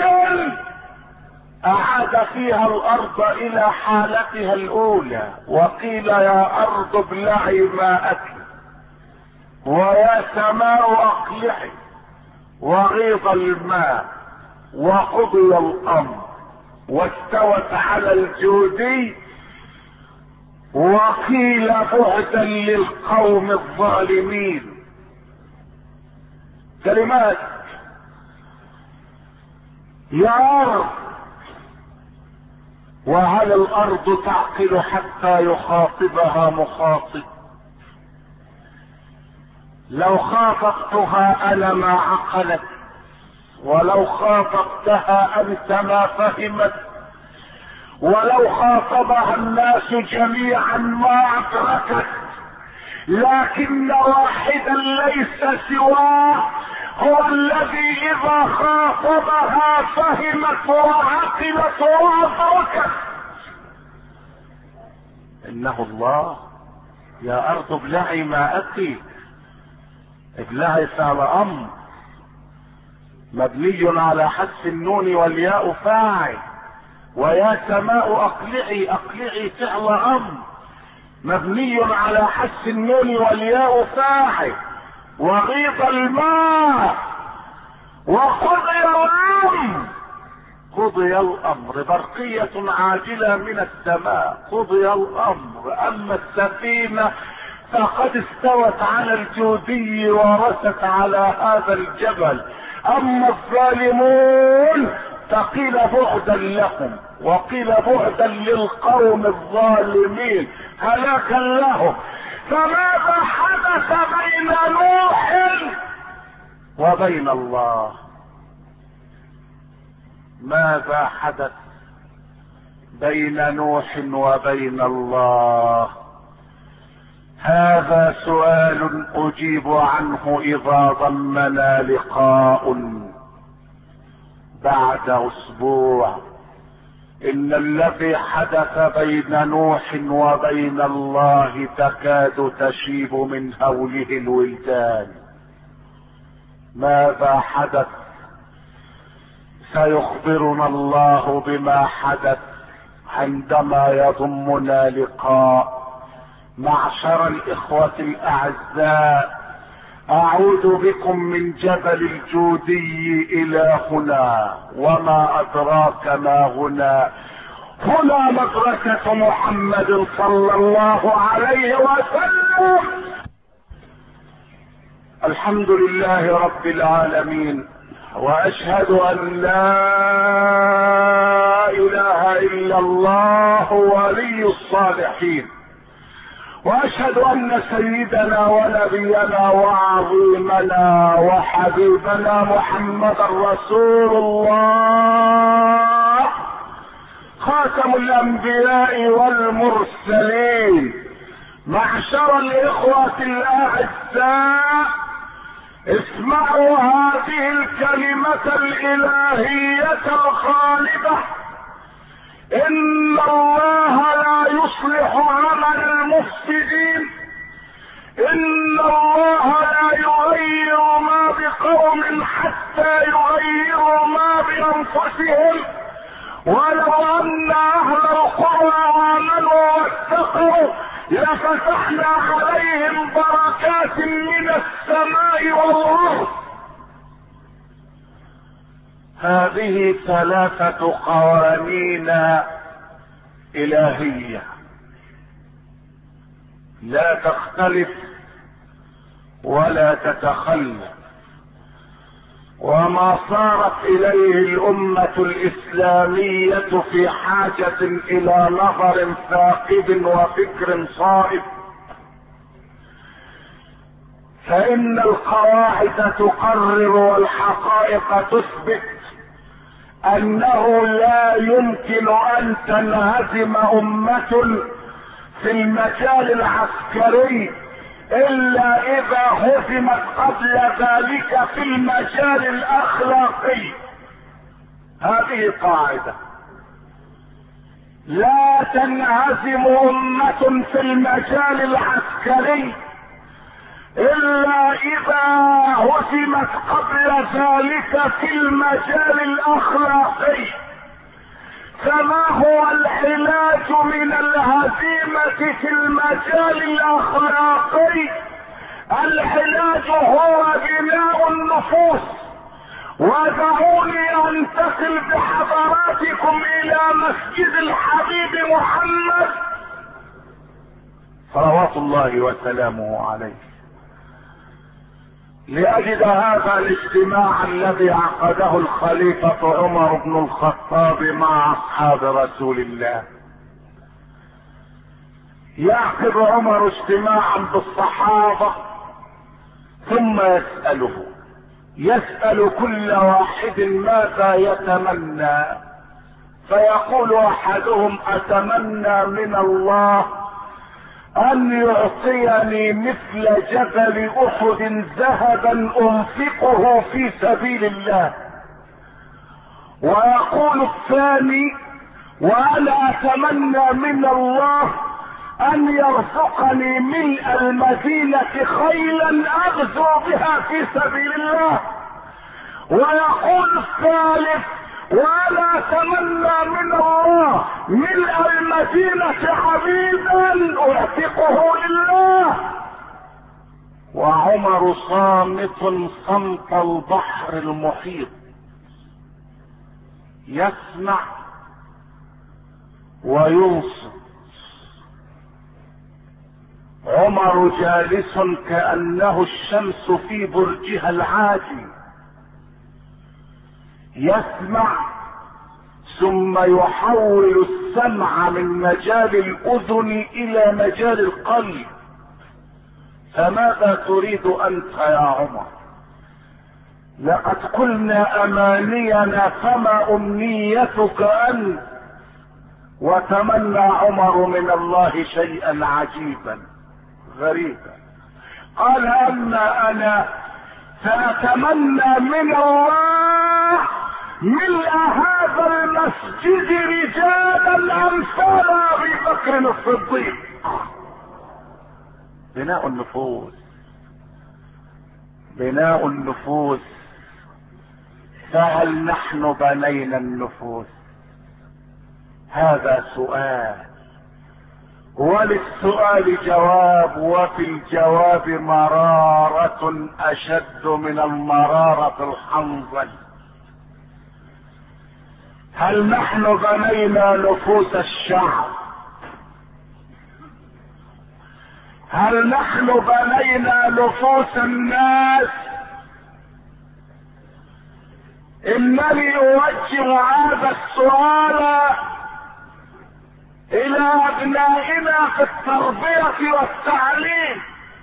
اعاد فيها الارض الى حالتها الاولى، وقيل يا ارض ابلعي ماءك ويا سماء اقلعي، وغيض الماء وقضي الامر واستوت على الجودي، وقيل بعدا للقوم الظالمين. كلمات يا ارض، وهل الارض تعقل حتى يخاطبها مخاطب؟ لو خاطبتها انا ما عقلت، ولو خاطبتها انت ما فهمت، ولو خاطبها الناس جميعا ما ادركت، لكن واحدا ليس سواه هو الذي اذا خاطبها فهمت وعقلت وادركت. انه الله. يا ارض ابلعي ماءك، ابلعي فعل امر مبني على حذف النون والياء فاعل، ويا سماء اقلعي، اقلعي فعل امر مبني على حذف النون والياء فاعل، وغيض الماء وقضي الامر. قضي الامر برقية عاجلة من السماء، قضي الامر. اما السفينة فقد استوت على الجودي ورست على هذا الجبل. اما الظالمون فقيل بعدا لهم، وقيل بعدا للقوم الظالمين، هلاكا لهم. فماذا حدث بين نوح وبين الله؟ ماذا حدث بين نوح وبين الله؟ هذا سؤال اجيب عنه اذا ضمنا لقاء بعد اسبوع. ان الذي حدث بين نوح وبين الله تكاد تشيب من هوله الولدان. ماذا حدث؟ سيخبرنا الله بما حدث عندما يضمنا لقاء. معشر الاخوة الاعزاء، اعود بكم من جبل الجودي الى هنا، وما ادراك ما هنا؟ هنا مدرسة محمد صلى الله عليه وسلم. الحمد لله رب العالمين، واشهد ان لا اله الا الله ولي الصالحين، واشهد ان سيدنا ونبينا وعظيمنا وحبيبنا محمدا رسول الله، خاتم الانبياء والمرسلين. معشر الاخوة الاعزاء، اسمعوا هذه الكلمة الالهية الخالدة: ان الله لا يصلح عمل المفسدين، ان الله لا يغير ما بقوم حتى يغيروا ما بانفسهم، ولو ان اهل القرى امنوا واتقوا لفتحنا عليهم بركات من السماء والارض. هذه ثلاثة قوانين إلهية لا تختلف ولا تتخلف، وما صارت إليه الأمة الإسلامية في حاجة إلى نظر ثاقب وفكر صائب. فإن القواعد تقرر والحقائق تثبت انه لا يمكن ان تنهزم امة في المجال العسكري الا اذا هزمت قبل ذلك في المجال الاخلاقي. هذه قاعدة: لا تنهزم امة في المجال العسكري الا اذا هزمت قبل ذلك في المجال الاخلاقي. فما هو العلاج من الهزيمة في المجال الاخلاقي؟ العلاج هو بناء النفوس. ودعوني انتقل بحضراتكم الى مسجد الحبيب محمد صلوات الله وسلامه عليه، لأجد هذا الاجتماع الذي عقده الخليفة عمر بن الخطاب مع اصحاب رسول الله. يعقد عمر اجتماعا بالصحابة ثم يسأله يسأل كل واحد ماذا يتمنى، فيقول احدهم: اتمنى من الله ان يعطيني مثل جبل احد ذهبا انفقه في سبيل الله. ويقول الثاني: وانا اتمنى من الله ان يرزقني ملء المدينة خيلا اغزو بها في سبيل الله. ويقول الثالث: وانا اتمنى من الله ملء المدينة عبيدا اعتقه لله. وعمر صامت صمت البحر المحيط، يسمع وينصت. عمر جالس كأنه الشمس في برجها العاجي، يسمع ثم يحول السمع من مجال الاذن الى مجال القلب. فماذا تريد انت يا عمر؟ لقد قلنا امانينا، فما امنيتك انت؟ وتمنى عمر من الله شيئا عجيبا غريبا، قال اما انا ساتمنى من الله ملء هذا المسجد رجالا امثال ابي بكر الصديق. بناء النفوس، بناء النفوس. فهل نحن بنينا النفوس؟ هذا سؤال، وللسؤال جواب، وفي الجواب مرارة اشد من المرارة الحنظل. هل نحن بنينا نفوس الشعب؟ هل نحن بنينا نفوس الناس؟ انني اوجه هذا السؤال الى ابنائنا في التربية والتعليم.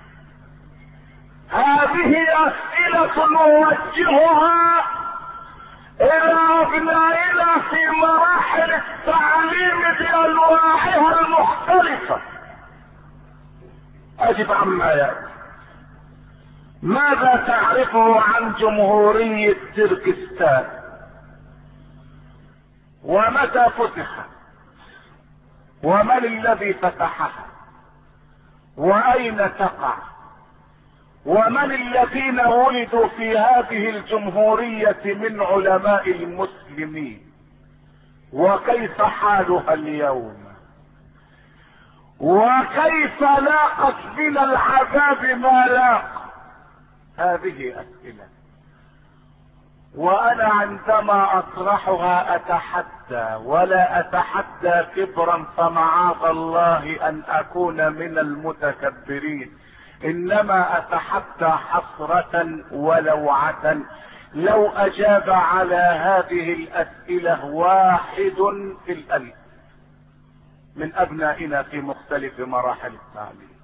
هذه اسئلة نوجهها الى ابنائنا في مراحل التعليم بانواعها المختلفة. اجب عما ياتي. ماذا تعرفه عن جمهورية تركستان؟ ومتى فتحت؟ ومن الذي فتحها؟ واين تقع؟ ومن الذين ولدوا في هذه الجمهورية من علماء المسلمين؟ وكيف حالها اليوم؟ وكيف لاقت من العذاب ما لاق؟ هذه اسئلة، وانا عندما اطرحها اتحدى، ولا اتحدى كبرا فمعاذ الله ان اكون من المتكبرين، انما اتحدى حسرة ولوعة لو اجاب على هذه الاسئلة واحد في الالف من ابنائنا في مختلف مراحل التعليم.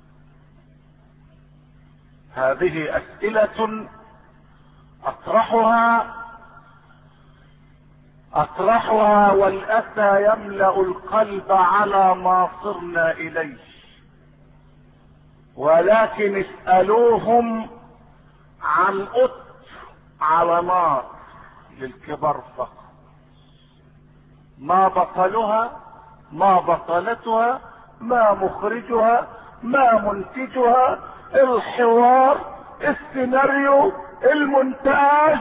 هذه اسئلة اطرحها اطرحها والاسى يملأ القلب على ما صرنا اليه، ولكن اسألوهم عن قط على نار للكبر فقط. ما بطلها، ما بطلتها، ما مخرجها، ما منتجها، الحوار، السيناريو، المونتاج.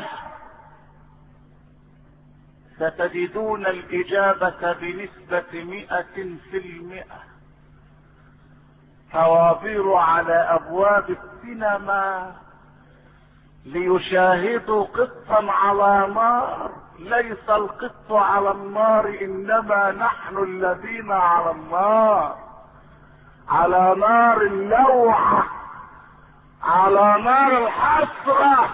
ستجدون الاجابة بنسبة مئة في المئة. طوابير على ابواب السينما ليشاهدوا قطا على نار. ليس القط على النار، انما نحن الذين على النار، على نار اللوعة، على نار الحسرة.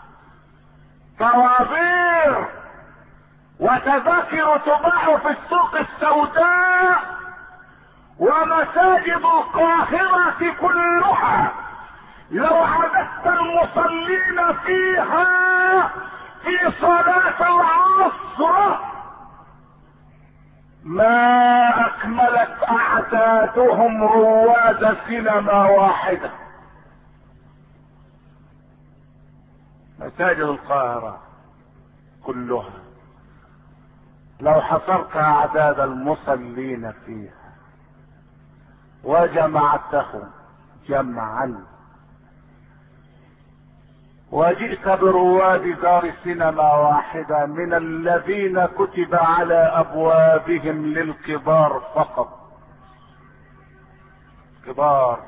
طوابير وتذاكر تباع في السوق السوداء، ومساجد القاهرة كلها لو عددت المصلين فيها في صلاة العصر ما اكملت اعدادهم رواد سينما واحدة. مساجد القاهرة كلها لو حصرت اعداد المصلين فيها وجمعتهم جمعا وجئت برواد دار سينما واحدة من الذين كتب على ابوابهم للكبار فقط، كبار،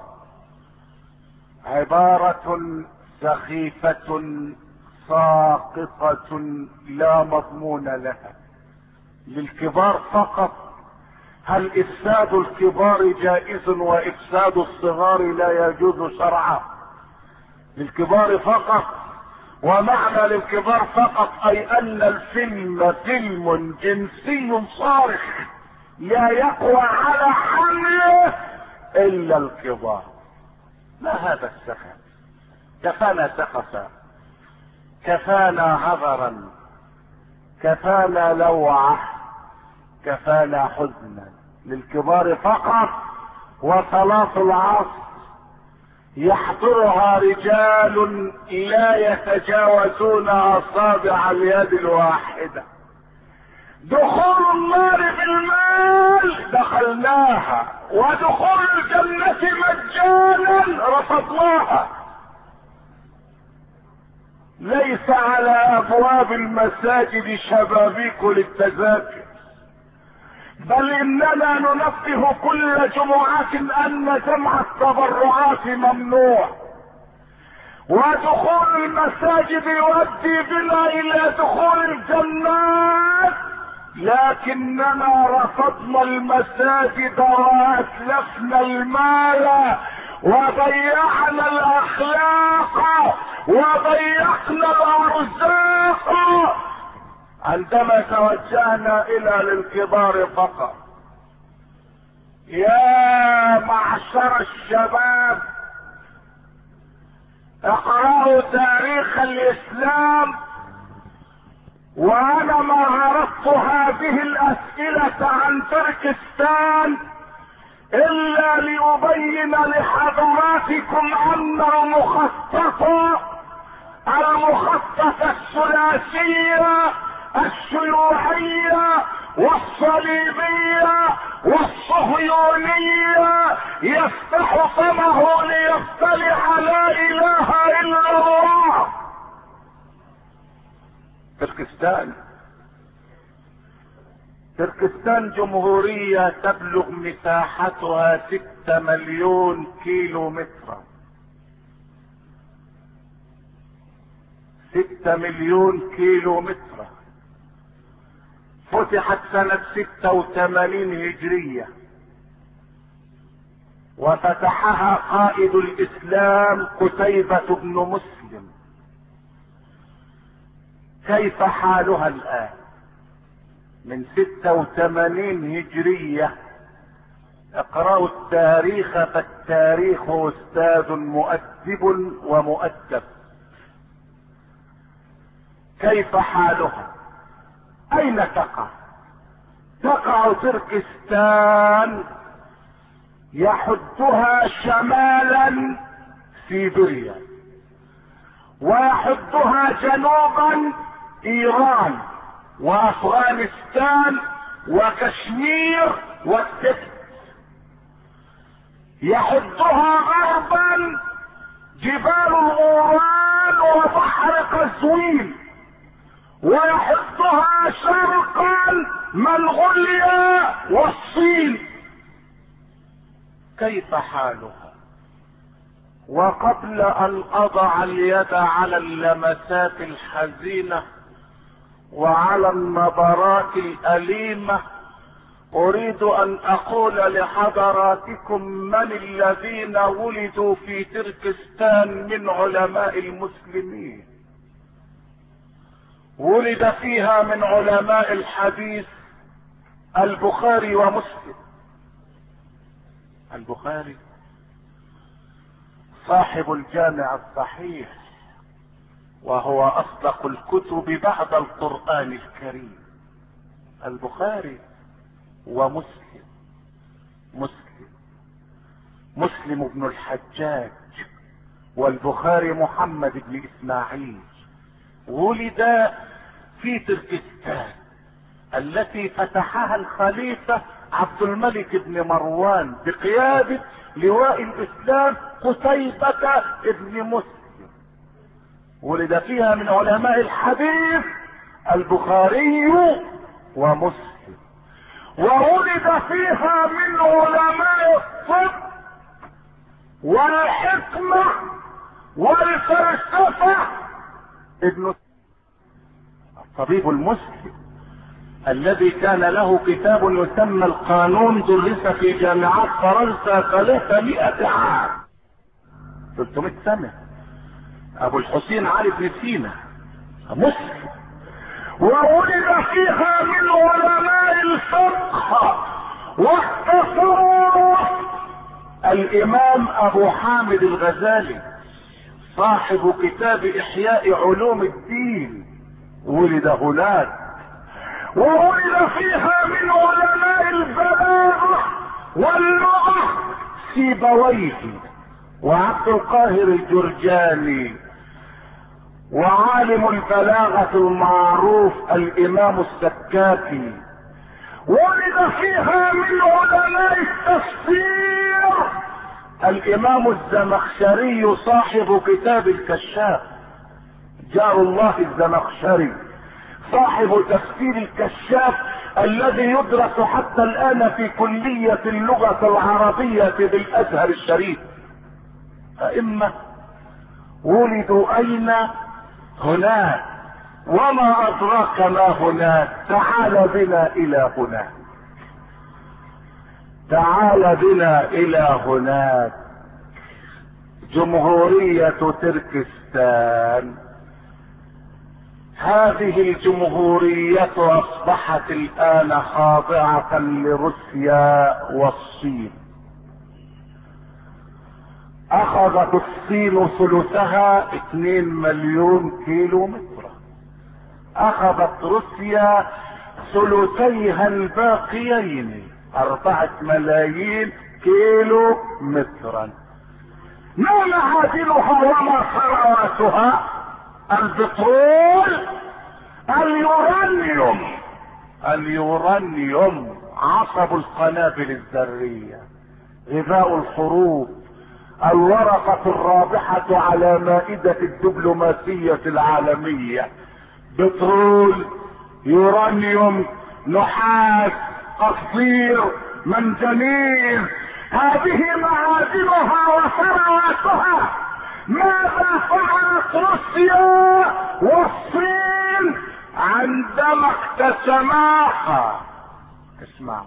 عبارة سخيفة ساقطة لا مضمون لها، للكبار فقط. هل افساد الكبار جائز وافساد الصغار لا يجوز شرعا؟ للكبار فقط. ومعنى للكبار فقط اي ان الفيلم فيلم جنسي صارخ لا يقوى على حمله الا الكبار. ما هذا السخف؟ كفانا سخفا، كفانا هذرا، كفانا لوعة، كفانا حزنا للكبار فقط. وصلاة العصر يحضرها رجال لا يتجاوزون اصابع اليد الواحدة. دخول النار بالمال دخلناها، ودخول الجنة مجانا رفضناها. ليس على ابواب المساجد شبابيك للتذاكر، بل اننا ننبه كل جمعة ان جمع التبرعات ممنوع، ودخول المساجد يؤدي بنا الى دخول الجنات، لكننا رفضنا المساجد واتلفنا المال وضيعنا الاخلاق وضيعنا الارزاق عندما توجهنا الى للكبار فقط. يا معشر الشباب، اقرأوا تاريخ الاسلام. وانا ما عرضت هذه الاسئلة عن تركستان الا لأبين لحضراتكم ان المخطط المخطط الثلاثية الشيوعية والصليبية والصهيونية يفتح فمه ليطلع لا اله الا الله. تركستان تركستان جمهورية تبلغ مساحتها ستة مليون كيلو متر. ستة مليون كيلو متر. فتحت سنة ستة وثمانين هجرية، وفتحها قائد الاسلام قتيبة بن مسلم. كيف حالها الان من ستة وثمانين هجرية؟ اقرأوا التاريخ فالتاريخ استاذ مؤدب ومؤدب. كيف حالها؟ اين تقع؟ تقع تركستان يحدها شمالا سيبيريا، ويحدها جنوبا ايران وافغانستان وكشمير والتبت. يحدها غربا جبال الاورال وبحر قزوين، ويحدها شرقا منغوليا والصين. كيف حالها؟ وقبل ان اضع اليد على اللمسات الحزينة وعلى النبرات الاليمة، اريد ان اقول لحضراتكم من الذين ولدوا في تركستان من علماء المسلمين. ولد فيها من علماء الحديث البخاري ومسلم. البخاري صاحب الجامع الصحيح، وهو اصدق الكتب بعد القرآن الكريم. البخاري ومسلم. مسلم مسلم بن الحجاج، والبخاري محمد بن اسماعيل. ولد في تركستان التي فتحها الخليفة عبد الملك بن مروان بقيادة لواء الاسلام قتيبة بن مسلم. ولد فيها من علماء الحديث البخاري ومسلم. وولد فيها من علماء الطب والحكمة والفلسفة ابن الطبيب المسلم الذي كان له كتاب يسمى القانون، درس في جامعات فرنسا ثلاثمائة عام، ثلاثمائة سنة. ابو الحسين علي بن سينا مسلم. وولد فيها من علماء الفقه والتصوف الامام ابو حامد الغزالي صاحب كتاب احياء علوم الدين. ولد هناك. وولد فيها من علماء البلاغة واللغة سيبويه وعبد القاهر الجرجاني، وعالم البلاغة المعروف الامام السكاكي. ولد فيها من علماء التفسير الامام الزمخشري صاحب كتاب الكشاف، جار الله الزمخشري صاحب تفسير الكشاف الذي يدرس حتى الان في كلية اللغة العربية بالازهر الشريف. ائمة ولدوا اين؟ هناك. وما ادراك ما هناك؟ تعال بنا الى هناك، تعال بنا الى هناك. جمهورية تركستان، هذه الجمهورية اصبحت الان خاضعة لروسيا والصين. اخذت الصين ثلثها اثنين مليون كيلو متر، اخذت روسيا ثلثيها الباقيين اربعة ملايين كيلو مترا. ما معادنها وما ثرواتها؟ البترول، اليورانيوم. اليورانيوم عصب القنابل الذرية، غذاء الحروب، الورقة الرابحة على مائدة الدبلوماسية العالمية. بترول، يورانيوم، نحاس، قصدير، منجنيز، هذه معادنها وثرواتها. ماذا فعلت روسيا والصين عندما اقتسماها؟ اسمعوا،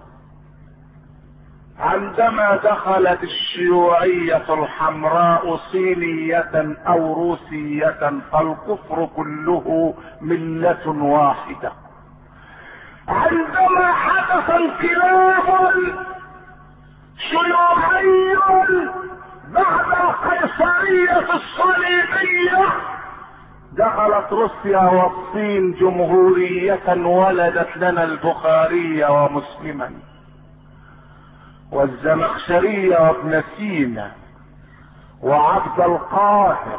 عندما دخلت الشيوعية الحمراء صينية او روسية فالكفر كله ملة واحدة. عندما حدث انقلاب شيوعي بعد القيصرية الصليبية دخلت روسيا والصين جمهورية ولدت لنا البخاري ومسلما والزمخشري وابن سينا وعبد القاهر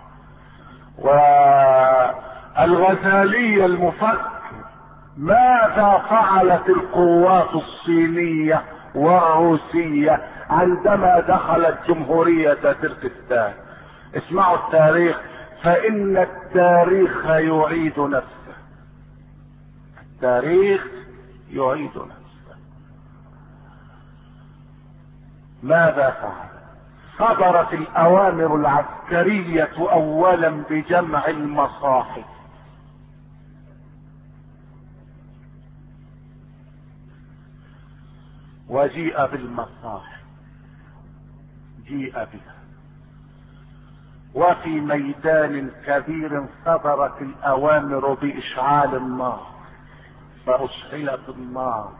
والغزالي المفكر. ماذا فعلت القوات الصينية والروسية عندما دخلت جمهورية تركستان؟ اسمعوا التاريخ، فإن التاريخ يعيد نفسه. التاريخ يعيد نفسه. ماذا فعل؟ صدرت الأوامر العسكرية أولا بجمع المصاحف، وجيء بالمصاحف، جيء بها، وفي ميدان كبير صدرت الأوامر بإشعال النار، فأشعلت النار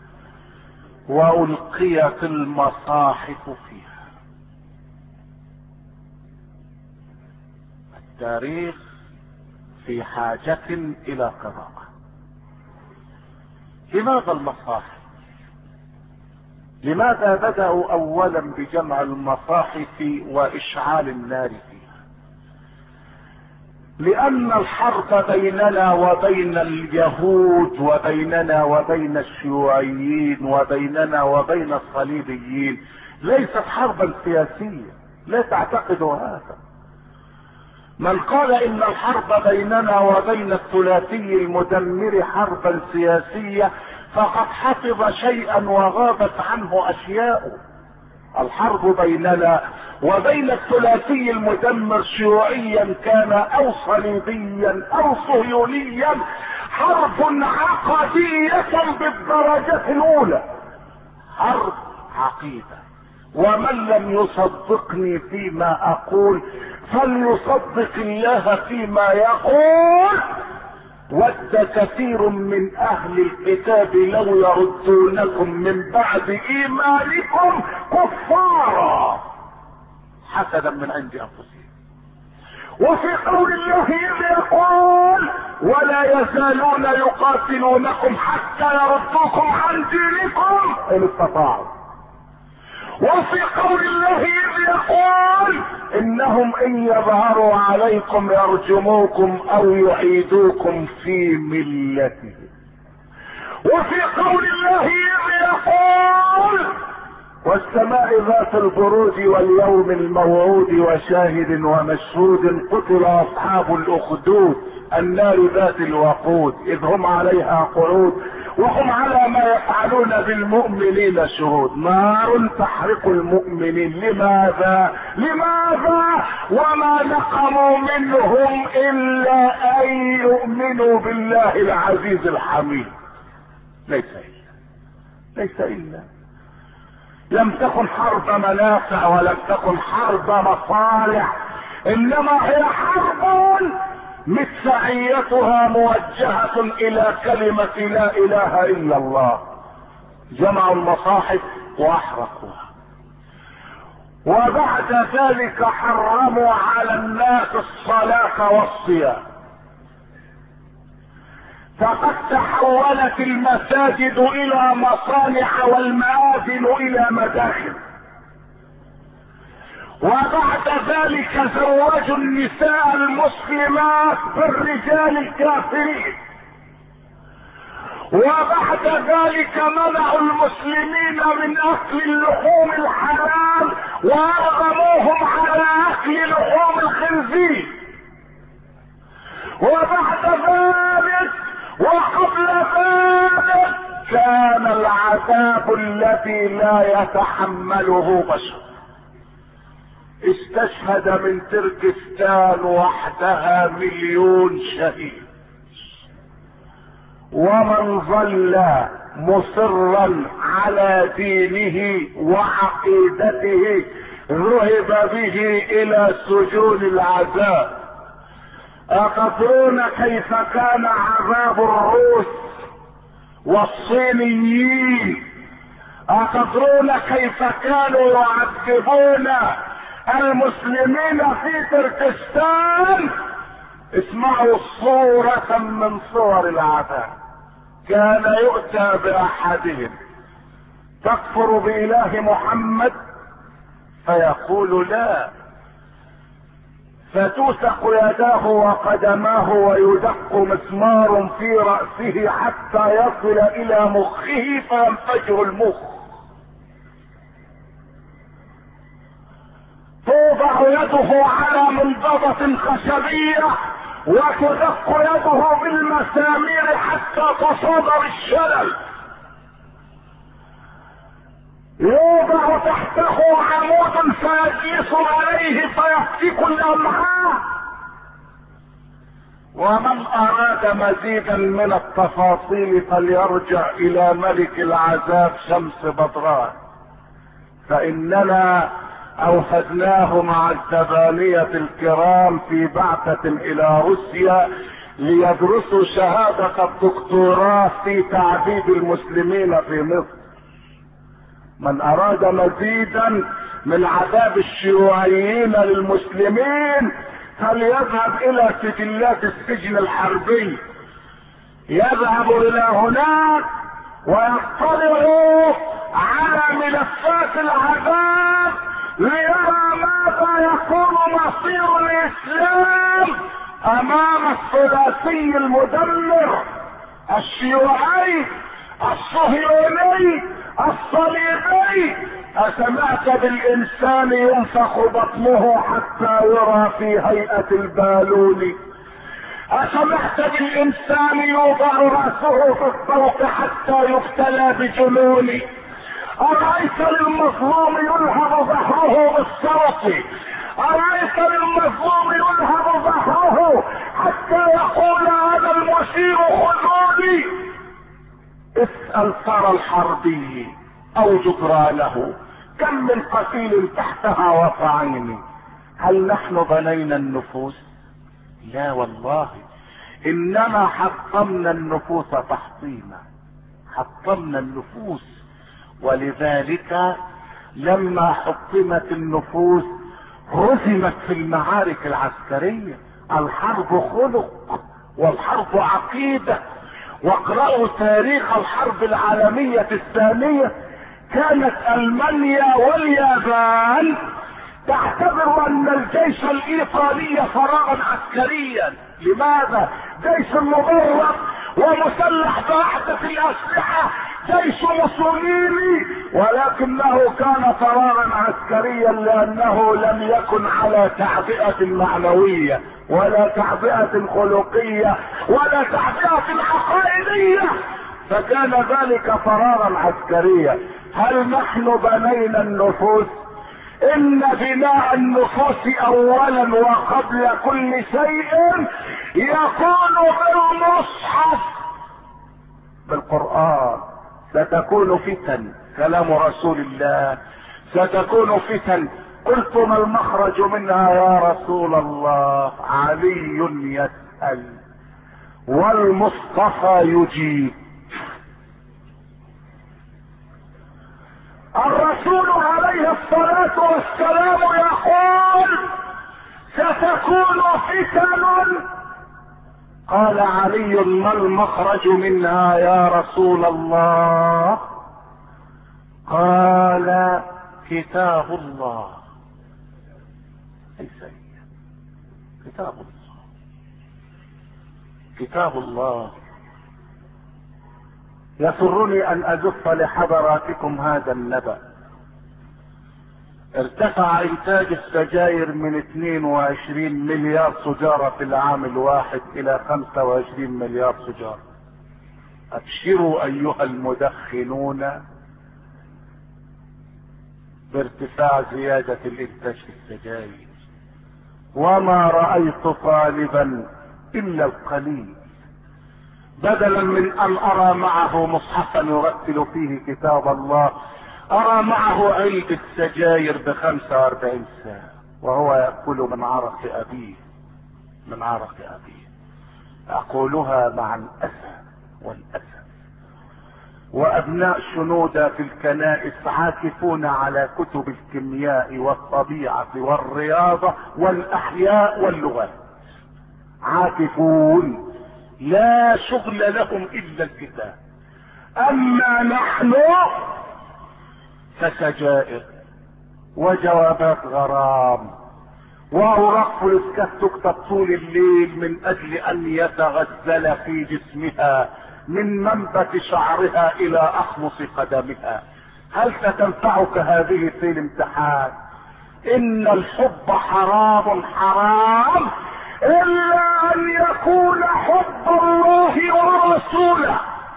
وألقيت المصاحف فيها. التاريخ في حاجة إلى قراءة. لماذا المصاحف؟ لماذا بدأوا أولا بجمع المصاحف وإشعال النار فيها؟ لأن الحرب بيننا وبين اليهود وبيننا وبين الشيوعيين وبيننا وبين الصليبيين ليست حربا سياسية. لا تعتقدوا هذا. من قال ان الحرب بيننا وبين الثلاثي المدمر حربا سياسية فقد حفظ شيئا وغابت عنه اشياء. الحرب بيننا وبين الثلاثي المدمر شيوعيا كان او صليبيا او صهيونيا حرب عقدية بالدرجة الاولى، حرب عقيدة. ومن لم يصدقني فيما اقول فليصدق الله فيما يقول. ود كثير من اهل الكتاب لو يردونكم من بعد ايمانكم كفارا حسدا من عند انفسهم. وفي قول الله اذ يقول ولا يزالون يقاتلونكم حتى يردوكم عن دينكم ان استطاعوا. وفي قول الله اذ يقول انهم ان يظهروا عليكم يرجموكم او يعيدوكم في ملتهم. وفي قول الله اذ يقول والسماء ذات البروج واليوم الموعود وشاهد ومشهود قتل اصحاب الاخدود النار ذات الوقود اذ هم عليها قعود وهم على ما يفعلون بالمؤمنين شهود. نار تحرق المؤمنين. لماذا لماذا وما نقموا منهم الا ان يؤمنوا بالله العزيز الحميد. ليس الا ليس الا لم تكن حرب منافع ولم تكن حرب مصالح، انما هي حرب مدفعيتها موجهة الى كلمة لا اله الا الله. جمعوا المصاحف واحرقوها، وبعد ذلك حرموا على الناس الصلاة والصيام، فقد تحولت المساجد الى مصانع والمآذن الى مداخل. وبعد ذلك زوجوا النساء المسلمات بالرجال الكافرين. وبعد ذلك منعوا المسلمين من اكل اللحوم الحلال وارغموهم على اكل لحوم الخنزير. وبعد ذلك وقبل ذلك كان العذاب الذي لا يتحمله بشر. استشهد من تركستان وحدها مليون شهيد، ومن ظل مصرا على دينه وعقيدته ذهب به الى سجون العذاب. أتدرون كيف كان عذاب الروس والصينيين؟ أتدرون كيف كانوا يعذبون المسلمين في تركستان؟ اسمعوا صورة من صور العذاب. كان يؤتى بأحدهم تكفر بإله محمد فيقول لا، فتوثق يداه وقدماه ويدق مسمار في رأسه حتى يصل الى مخه فينفجر المخ. توضع يده على منضدة خشبية وتدق يده بالمسامير حتى تصاب بالشلل. يوضع تحته عمود فيجلس عليه فيفتك الامعاء. ومن اراد مزيدا من التفاصيل فليرجع الى ملك العذاب شمس بدران، فاننا اوفدناه مع الزبانية الكرام في بعثة الى روسيا ليدرسوا شهادة الدكتوراه في تعذيب المسلمين في مصر. من اراد مزيدا من عذاب الشيوعيين للمسلمين فليذهب الى سجلات السجن الحربي، يذهب الى هناك ويطلع على ملفات العذاب ليرى ماذا يكون مصير الاسلام امام الثلاثي المدمر الشيوعي الصهيوني الصليبي. أسمعت بالإنسان ينفخ بطنه حتى يرى في هيئة البالون؟ أسمعت بالإنسان يوضع رأسه في الطوق حتى يبتلى بجنون؟ أرأيت للمظلوم يلهب ظهره بالصوت؟ أرأيت للمظلوم يلهب ظهره حتى يقول هذا المشير خذوني؟ اسأل ثرى الحربي او جدرانه كم من قتيل تحتها وطعين. هل نحن بنينا النفوس؟ لا والله، انما حطمنا النفوس تحطيما، حطمنا النفوس. ولذلك لما حطمت النفوس هزمت في المعارك العسكرية. الحرب خلق والحرب عقيدة. واقرأوا تاريخ الحرب العالمية الثانية، كانت ألمانيا واليابان تعتبر ان الجيش الايطالي فراغا عسكريا. لماذا؟ جيش مدرب ومسلح باحدث الاسلحة، جيش موسوليني، ولكنه كان فراغا عسكريا لانه لم يكن على تعبئة معنوية ولا تعبئة خلقية ولا تعبئة عقائدية، فكان ذلك فراغا عسكريا. هل نحن بنينا النفوس؟ ان بناء النفوس اولا وقبل كل شيء يكون بالمصحف، بالقرآن. ستكون فتن، كلام رسول الله، ستكون فتن. قلت ما المخرج منها يا رسول الله؟ علي يسأل والمصطفى يجيب. الرسول عليه الصلاة والسلام يقول ستكون فتن، قال علي ما المخرج منها يا رسول الله؟ قال كتاب الله. ليس هي كتاب الله، كتاب الله. يسرني ان ازف لحضراتكم هذا النبأ. ارتفع انتاج السجاير من اثنين وعشرين مليار سجارة في العام الواحد الى خمسة وعشرين مليار سجارة. ابشروا ايها المدخنون بارتفاع زيادة الانتاج في السجاير. وما رأيت طالبا الا القليل، بدلا من ان ارى معه مصحفا يرتل فيه كتاب الله، ارى معه علبة سجاير بخمسة واربعين ساعة وهو يأكل من عرق ابيه، من عرق ابيه. اقولها مع الاسى والاسى. وابناء شنودة في الكنائس عاكفون على كتب الكيمياء والطبيعة والرياضة والاحياء واللغات، عاكفون لا شغل لهم الا الكتاب. اما نحن فسجائر وجوابات غرام واوراق فلوسكات تكتب طول الليل من اجل ان يتغزل في جسمها من منبت شعرها الى اخمص قدمها. هل ستنفعك هذه في الامتحان؟ ان الحب حرام حرام الا ان يكون حب الله ورسوله.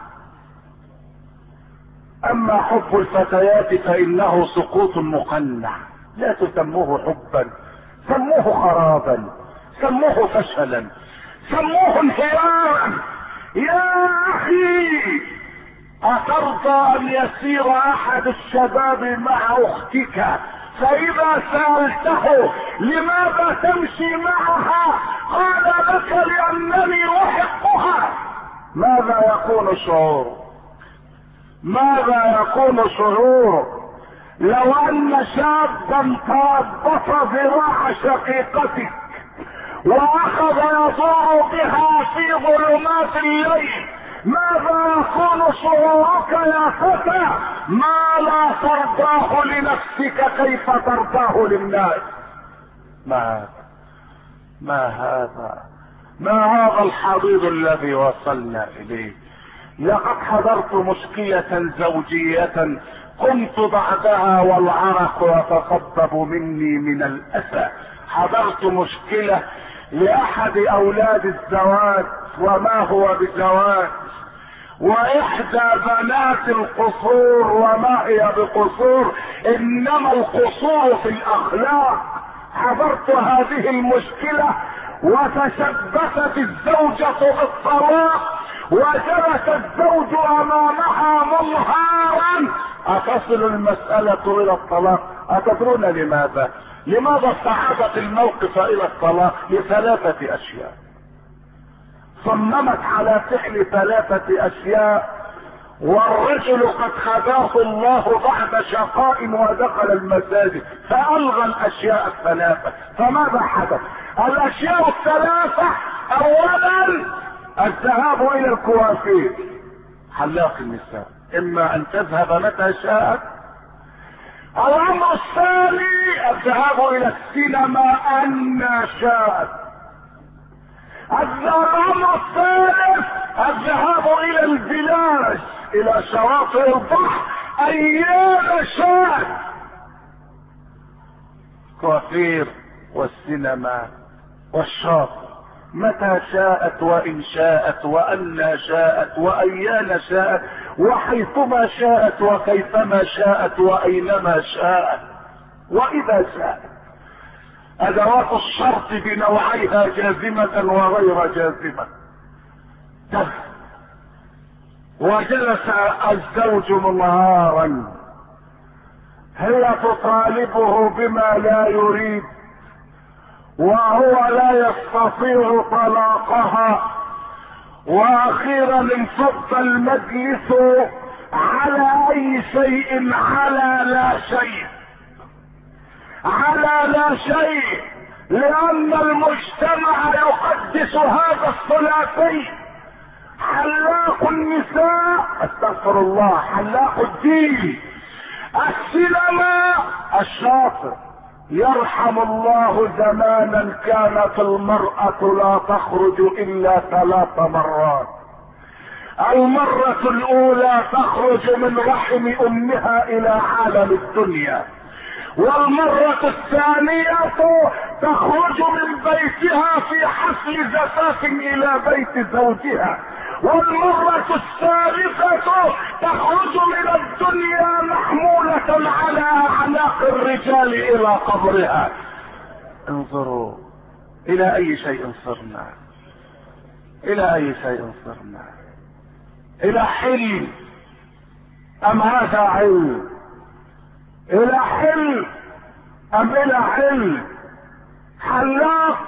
اما حب الفتيات فانه سقوط مقنع، لا تسموه حبا، سموه خرابا، سموه فشلا، سموه انهيارا. يا اخي اترضى ان يسير احد الشباب مع اختك فاذا سألته لماذا تمشي معها قال لك لانني احبها؟ ماذا يكون شعور؟ ماذا يكون شعور لو ان شابا تربط ذراع شقيقتك واخذ يدور بها في ظلمات الليل؟ ماذا يكون شعورك يا فتى؟ ما لا ترضاه لنفسك كيف ترضاه للناس؟ ما هذا؟ ما هذا؟ ما هذا الحضيض الذي وصلنا اليه؟ لقد حضرت مشكلة زوجية قمت بعدها والعرق يتصبب مني من الاسى. حضرت مشكلة لاحد اولاد الزواج وما هو بزواج، واحدى بنات القصور وما هي بقصور، انما القصور في الاخلاق. حضرت هذه المشكلة وتشبثت الزوجة بالطلاق وجلس الزوج امامها منهارا. اتصل المسألة الى الطلاق. اتدرون لماذا؟ لماذا صعدت الموقف الى الطلاق؟ لثلاثة اشياء. صممت على فعل ثلاثة اشياء والرجل قد خداه الله بعد شقاء ودخل المساجد فالغى الاشياء الثلاثة. فماذا حدث؟ الاشياء الثلاثة اولا الذهاب الى الكوافير حلاق النساء، اما ان تذهب متى شاءت. الامر الثاني الذهاب الى السينما ان شاءت. الامر الثالث الذهاب الى الفلاج، الى شواطئ البحر ايام شاءت. كوافير والسينما والشاطئ متى شاءت وان شاءت وان شاءت وايان شاءت وحيثما شاءت وكيفما شاءت واينما شاءت واذا شاءت. ادوات الشرط بنوعيها جازمة وغير جازمة. وجلس الزوج منهارا، هي تطالبه بما لا يريد وهو لا يستطيع طلاقها، واخيرا انفض المجلس على اي شيء، على لا شيء، على لا شيء، لان المجتمع يقدس هذا الثلاثي: حلاق النساء، استغفر الله، حلاق الدين، السينما، الشاطئ. يرحم الله زمانا كانت المرأة لا تخرج الا ثلاث مرات. المرة الاولى تخرج من رحم امها الى عالم الدنيا، والمرة الثانية تخرج من بيتها في حفل زفاف الى بيت زوجها، والمرة الثالثة تخرج من الدنيا محمولة على اعناق الرجال الى قبرها. انظروا الى اي شيء صرنا، الى اي شيء صرنا، الى حلم ام هذا علم؟ الى حلم ام الى علم؟ حلاق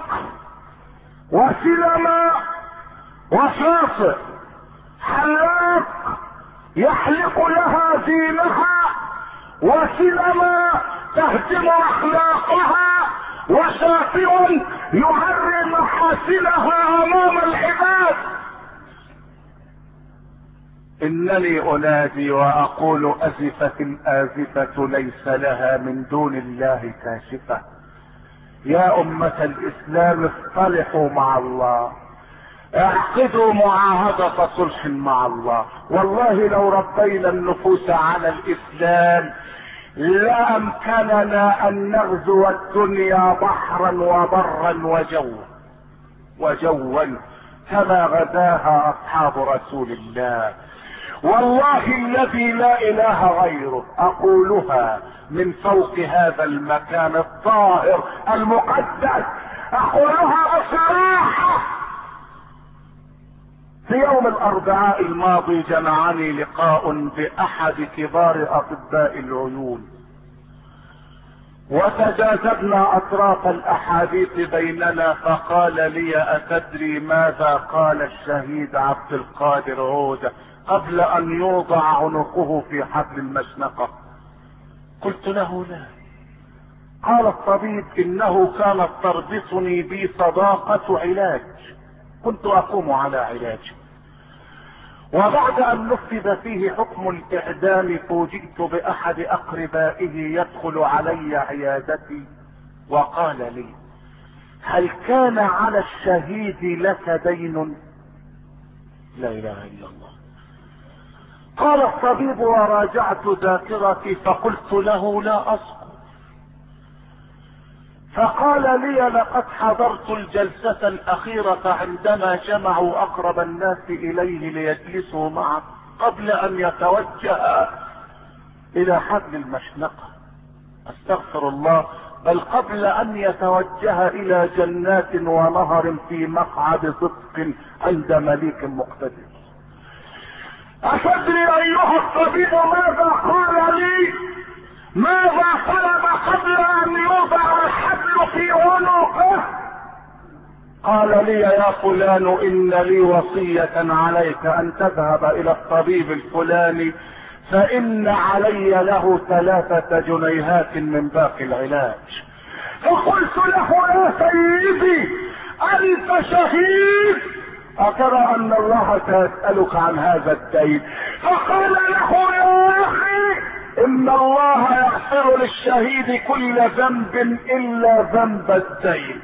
وسينما وشاطئ. حلاق يحلق لها دينها، وسينما تهدم اخلاقها، وشاطئ يعري محاسنها امام العباد. انني انادي واقول ازفت الازفة ليس لها من دون الله كاشفة. يا امة الاسلام اصطلحوا مع الله، اعقدوا معاهدة صلح مع الله. والله لو ربينا النفوس على الاسلام لامكننا ان نغزو الدنيا بحرا وبرا وجوا وجوا كما غزاها اصحاب رسول الله. والله الذي لا اله غيره اقولها من فوق هذا المكان الطاهر المقدس، اقولها بصراحة. في يوم الاربعاء الماضي جمعني لقاء باحد كبار اطباء العيون، وتجاذبنا اطراف الاحاديث بيننا، فقال لي: اتدري ماذا قال الشهيد عبد القادر عودة قبل ان يوضع عنقه في حبل المشنقة؟ قلت له: لا. قال الطبيب: انه كانت تربطني بي صداقة علاج، كنت اقوم على علاجه، وبعد ان نفذ فيه حكم الاعدام فوجئت باحد اقربائه يدخل علي عيادتي وقال لي: هل كان على الشهيد لك دين؟ لا اله الا الله. قال الطبيب وراجعت ذاكرتي فقلت له: لا اذكر. فقال لي: لقد حضرت الجلسة الاخيرة عندما جمعوا اقرب الناس اليه ليجلسوا معه قبل ان يتوجه الى حبل المشنقة. استغفر الله، بل قبل ان يتوجه الى جنات ونهر في مقعد صدق عند مليك مقتدر. أتدري أيها الطبيب ماذا قال لي؟ ماذا طلب قبل أن يوضع الحبل في عنقه؟ قال لي: يا فلان، إن لي وصية عليك أن تذهب إلى الطبيب الفلاني فإن علي له ثلاثة جنيهات من باقي العلاج. فقلت له: يا سيدي، أنت شهيد، أترى أن الله سيسألك عن هذا الدين؟ فقال له يا أخي إن الله يغفر للشهيد كل ذنب إلا ذنب الدين.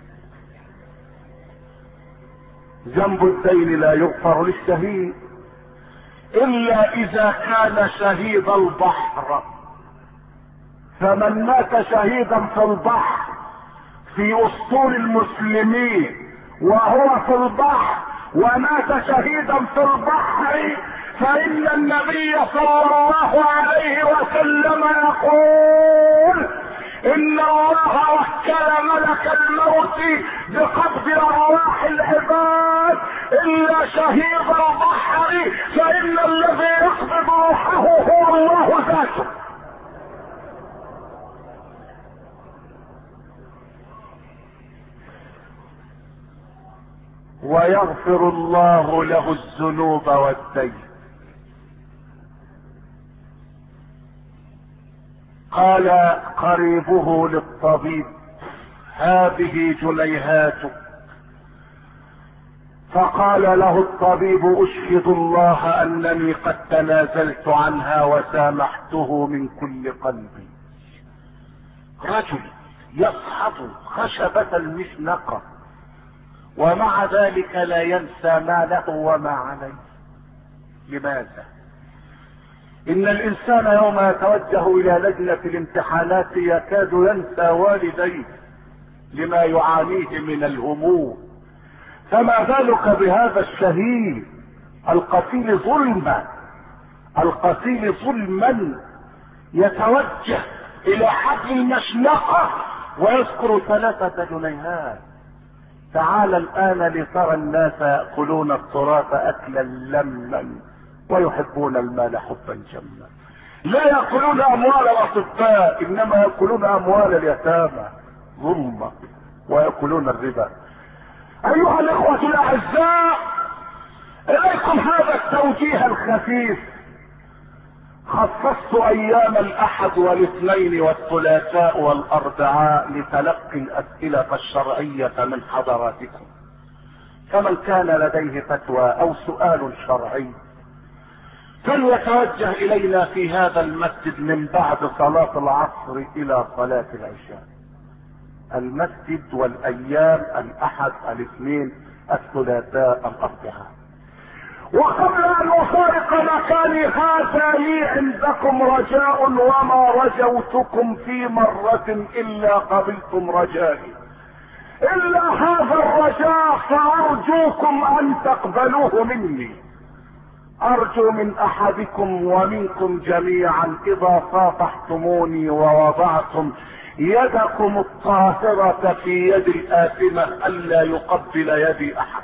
ذنب الدين لا يغفر للشهيد إلا إذا كان شهيد البحر، فمن مات شهيدا في البحر في أسطول المسلمين وهو في البحر ومات شهيدا في البحر، فإن النبي صلى الله عليه وسلم يقول إن الله وكل ملك الموت بقبض أرواح العباد إلا شهيد البحر، فإن الذي يقبض روحه هو الله ذاته. ويغفر الله له الذنوب والدين. قال قريبه للطبيب هذه جنيهاتك، فقال له الطبيب اشهد الله انني قد تنازلت عنها وسامحته من كل قلبي. رجل يصحب خشبة المشنقة ومع ذلك لا ينسى ما له وما عليه. لماذا؟ إن الإنسان يوم يتوجه إلى لجنة الامتحانات يكاد ينسى والديه لما يعانيه من الهموم، فما بالك بهذا الشهيد القتيل ظلما القتيل ظلما يتوجه إلى حبل المشنقة ويذكر ثلاثة جنيهات. تعال الآن لترى الناس يأكلون التراث أكلا لما ويحبون المال حبا جما. لا يأكلون أموال الأطباء إنما يأكلون أموال اليتامى ظلما ويأكلون الربا. أيها الإخوة الأعزاء، إليكم هذا التوجيه الخفيف. خصصت أيام الأحد والاثنين والثلاثاء والأربعاء لتلقي الأسئلة الشرعية من حضراتكم، فمن كان لديه فتوى أو سؤال شرعي فليتوجه إلينا في هذا المسجد من بعد صلاة العصر إلى صلاة العشاء. المسجد والأيام الأحد الاثنين الثلاثاء الأربعاء. وقبل أن أفارق مكاني هذا لي عندكم رجاء، وما رجوتكم في مرة إلا قبلتم رجائي، إلا هذا الرجاء فأرجوكم أن تقبلوه مني. أرجو من أحدكم ومنكم جميعا إذا صافحتموني ووضعتم يدكم الطاهرة في يد الآثمة ألا يقبل يدي أحد،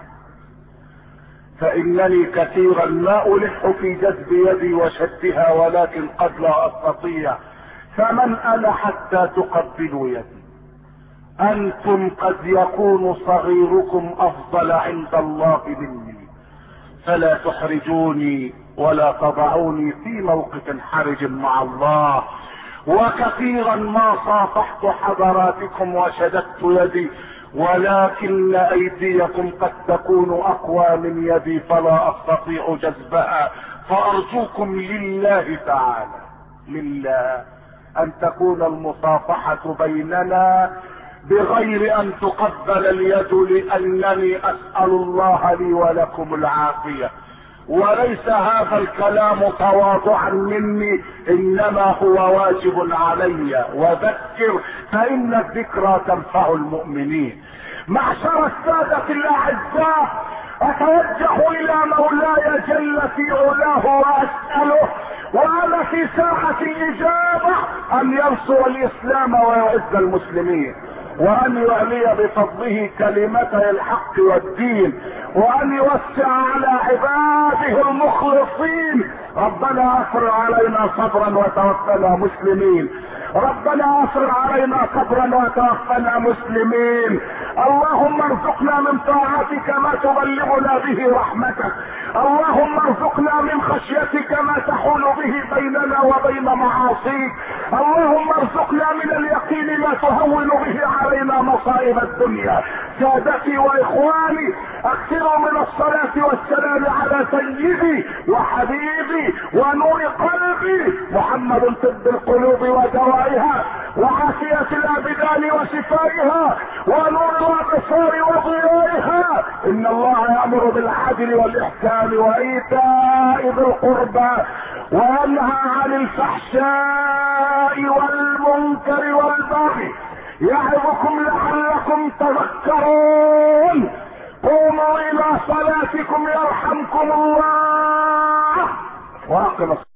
فإنني كثيرا ما ألح في جذب يدي وشدها ولكن قد لا أستطيع، فمن أنا حتى تقبلوا يدي؟ أنتم قد يكون صغيركم أفضل عند الله مني، فلا تحرجوني ولا تضعوني في موقف حرج مع الله. وكثيرا ما صافحت حضراتكم وشددت يدي، ولكن ايديكم قد تكون اقوى من يدي فلا استطيع جذبها، فارجوكم لله تعالى لله ان تكون المصافحة بيننا بغير ان تقبل اليد، لانني اسأل الله لي ولكم العافية، وليس هذا الكلام تواضعا مني انما هو واجب علي. وذكر فان الذكرى تنفع المؤمنين. معشر السادة الاعزاء، اتوجه الى مولاي جل في علاه واسأله وانا في ساعة الاجابة ان ينصر الاسلام ويعز المسلمين، وان يعلي بفضله كلمتي الحق والدين، وان يوسع على عباده المخلصين ربنا افرغ علينا صبرا وتوفنا مسلمين، ربنا افرغ علينا صبرا وتوفنا مسلمين. اللهم ارزقنا من طاعتك ما تبلغنا به رحمتك، اللهم ارزقنا من خشيتك ما تحول به بيننا وبين معاصيك، اللهم ارزقنا من اليقين ما تهون به علينا مصائب الدنيا. سادتي واخواني، اكثروا من الصلاة والسلام على سيدي وحبيبي ونور قلبي محمد، طب القلوب ودوائها وعافية الابدان وشفائها ونور الابصار وضيائها. ان الله يأمر بالعدل والاحسان وايتاء ذي القربى وينهى عن الفحشاء والمنكر والبغي يعظكم لعلكم تذكرون. قوموا الى صلاتكم يرحمكم الله. واقم